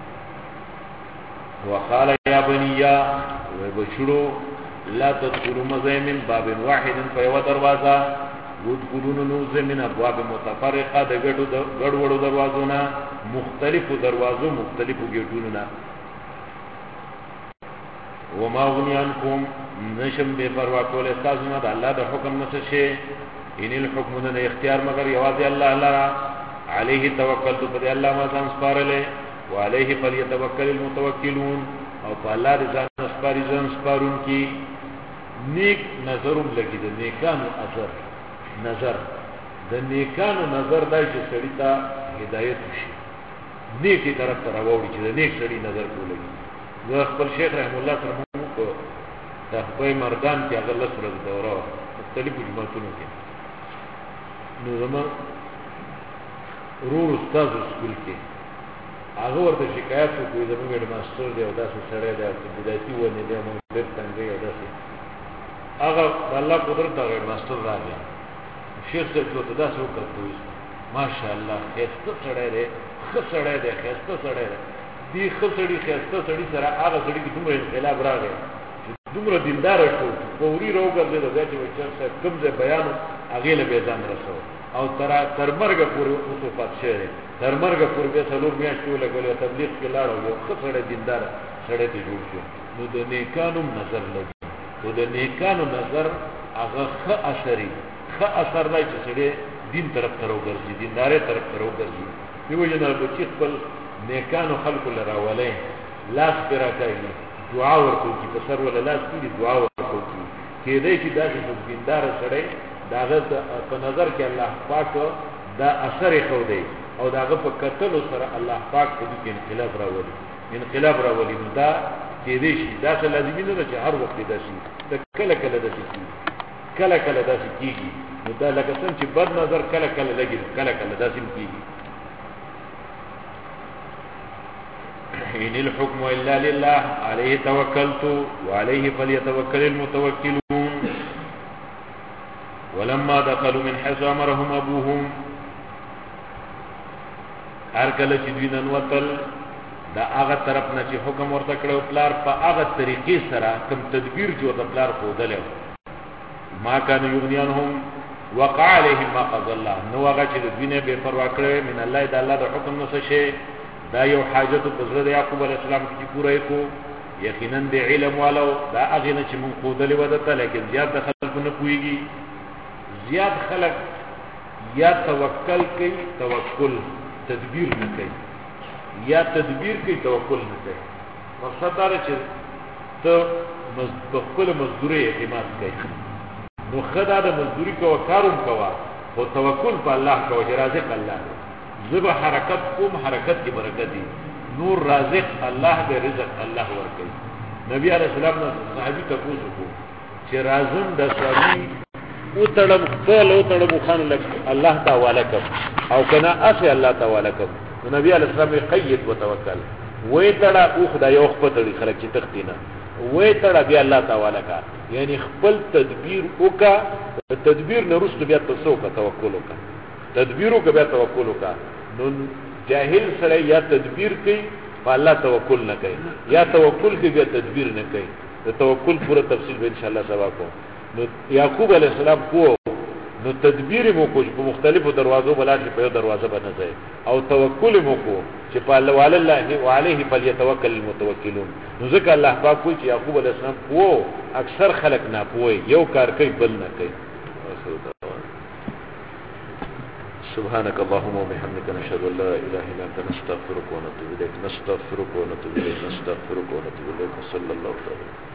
وقال يا بني وبشروا لا تدخلوا مزامن باب واحد فيو دروازه ودخلون نوز من ابواب متفرقه دغړو دروازونه مختلفو دروازو مختلفو گیټونو وما غني عنكم نشم بے پروا کول استازونه د الله د حکم نشه شي ان الحكم من اختیار مگر یوازې الله الله عليه توکلت پر الله ما ځان سپارله وعليه فليتوكل المتوکلون او په الله د ځان سپاری ځان سپارون کی نیک نظرم لګی د نیکانو اثر نظر د نیکانو نظر دای چې سړی ته هدایت شي نیکی طرف ته راوړي چې د نیک سړی نظر کولای زه خپل شیخ رحم الله سره مو کو تخبای مردان کې هغه لسره دوره مختلفو جماعتونو کې نو زما ورور استاد سکول کې هغه ورته شکایت وکړي زموږ د ماستر دی او داسې سړی دی چې بدایتي ونه دی موږ ډېر څنګه یو داسې هغه الله قدرت هغه ماستر راځي شیخ صاحب ته داسې وکړي ماشاءالله خسته سړی دی خسړی دی خسته سړی دی دی خسړی خسته سړی سره هغه سړی کې دومره انقلاب راغی چې دومره دیندار شو فوري راوګرځي د دې چې صاحب کوم ځای بیان هغه له بیان رسو او تر مرګ پورې وصفات شعر تر مرګ پورې به څلور میاشتې ولګولې تبلیغ کې لاړو یو خسړی دیندار سړی ته جوړ شو نو د نیکانو نظر لګي او د نیکانو نظر هغه ښه اثر دی چې سړی دین طرف ته راوګرځي دینداري طرف ته راوګرځي دیو جنا د چې خپل نیکانو خلق لراولې لاس پر راکایي دعا ورکو کی په سر ولا لاس کې دعا ورکو کی کې دې چې داسې دیندار سړی داغه په نظر کې الله پاک دا اثر خو دی او داغه په قتل سره الله پاک په دې انقلاب راولي نو دا کې دې شي دا لازمي نه چې هر وخت دا شي د کله دا شي کیږي نو دا لکه څنګه چې بد نظر کله لګي کله دا شي کیږي ان الحكم الا لله عليه توكلت وعليه فليتوكل المتوكلون ولما دخلوا من حيث امرهم ابوهم هر کله چې دوی نن وتل دا هغه طرف نه چې حکم ورته کړو پلار په هغه طریقې سره کوم تدبیر جو د پلار خو دلې ما كان يغنيانهم وقع عليهم ما قضى الله نو هغه چې دوی نه بے پروا کړې من الله د الله د حکم نو څه شي دا یو حاجت په زړه د یعقوب علیه السلام کې پوره کو یقینا د علم والو دا هغه نه چې مونږ خودلې ودته لیکن زیات د خلکو نه پويږي زیات خلک یا توکل کوي توکل تدبیر نه کوي یا تدبیر کوي توکل نه کوي مقصد دا چې ته خپل مزدوري اعتماد کوي نو خدا د مزدوري کو کاروم کوا او توکل په الله کو چې رازق الله زبر حرکت کوم حرکت کی برکت دی نور رازق الله دے رزق الله ورکي نبی علیہ السلام نے صحابي ته پوښتنه چې رازم د سوالي او تړم خپل او تړم خان لك الله تعالی کم او کنا اسی الله تعالی کم نبی علیہ السلام قید وتوکل وې تړه او خدای یو خپل تړي خلک چې تختینا وې تړه بیا الله تعالی کا یعنی خپل تدبیر وکا تدبیر نه رسو بیا تاسو کا توکل وکا تدبیرو که بیا توکلو کا نو جاہل سره یا تدبیر کوي په الله توکل نه کوي یا توکل کوي بیا تدبیر نه کوي د توکل پوره تفصیل به ان شاء الله سبا کو نو یعقوب علیہ السلام کو نو تدبیر مو کو په مختلفو دروازو بلاشي په دروازه باندې ځای او توکل مو کو چې په الله وعليه فليتوکل المتوکلون نو ځکه الله پاک کوي چې یعقوب علیہ السلام کو اکثر خلق نه پوي یو کار کوي بل نه کوي سبحانك اللهم وبحمدك نشهد ان لا اله الا انت نستغفرك ونتوب اليك صلى الله عليه وسلم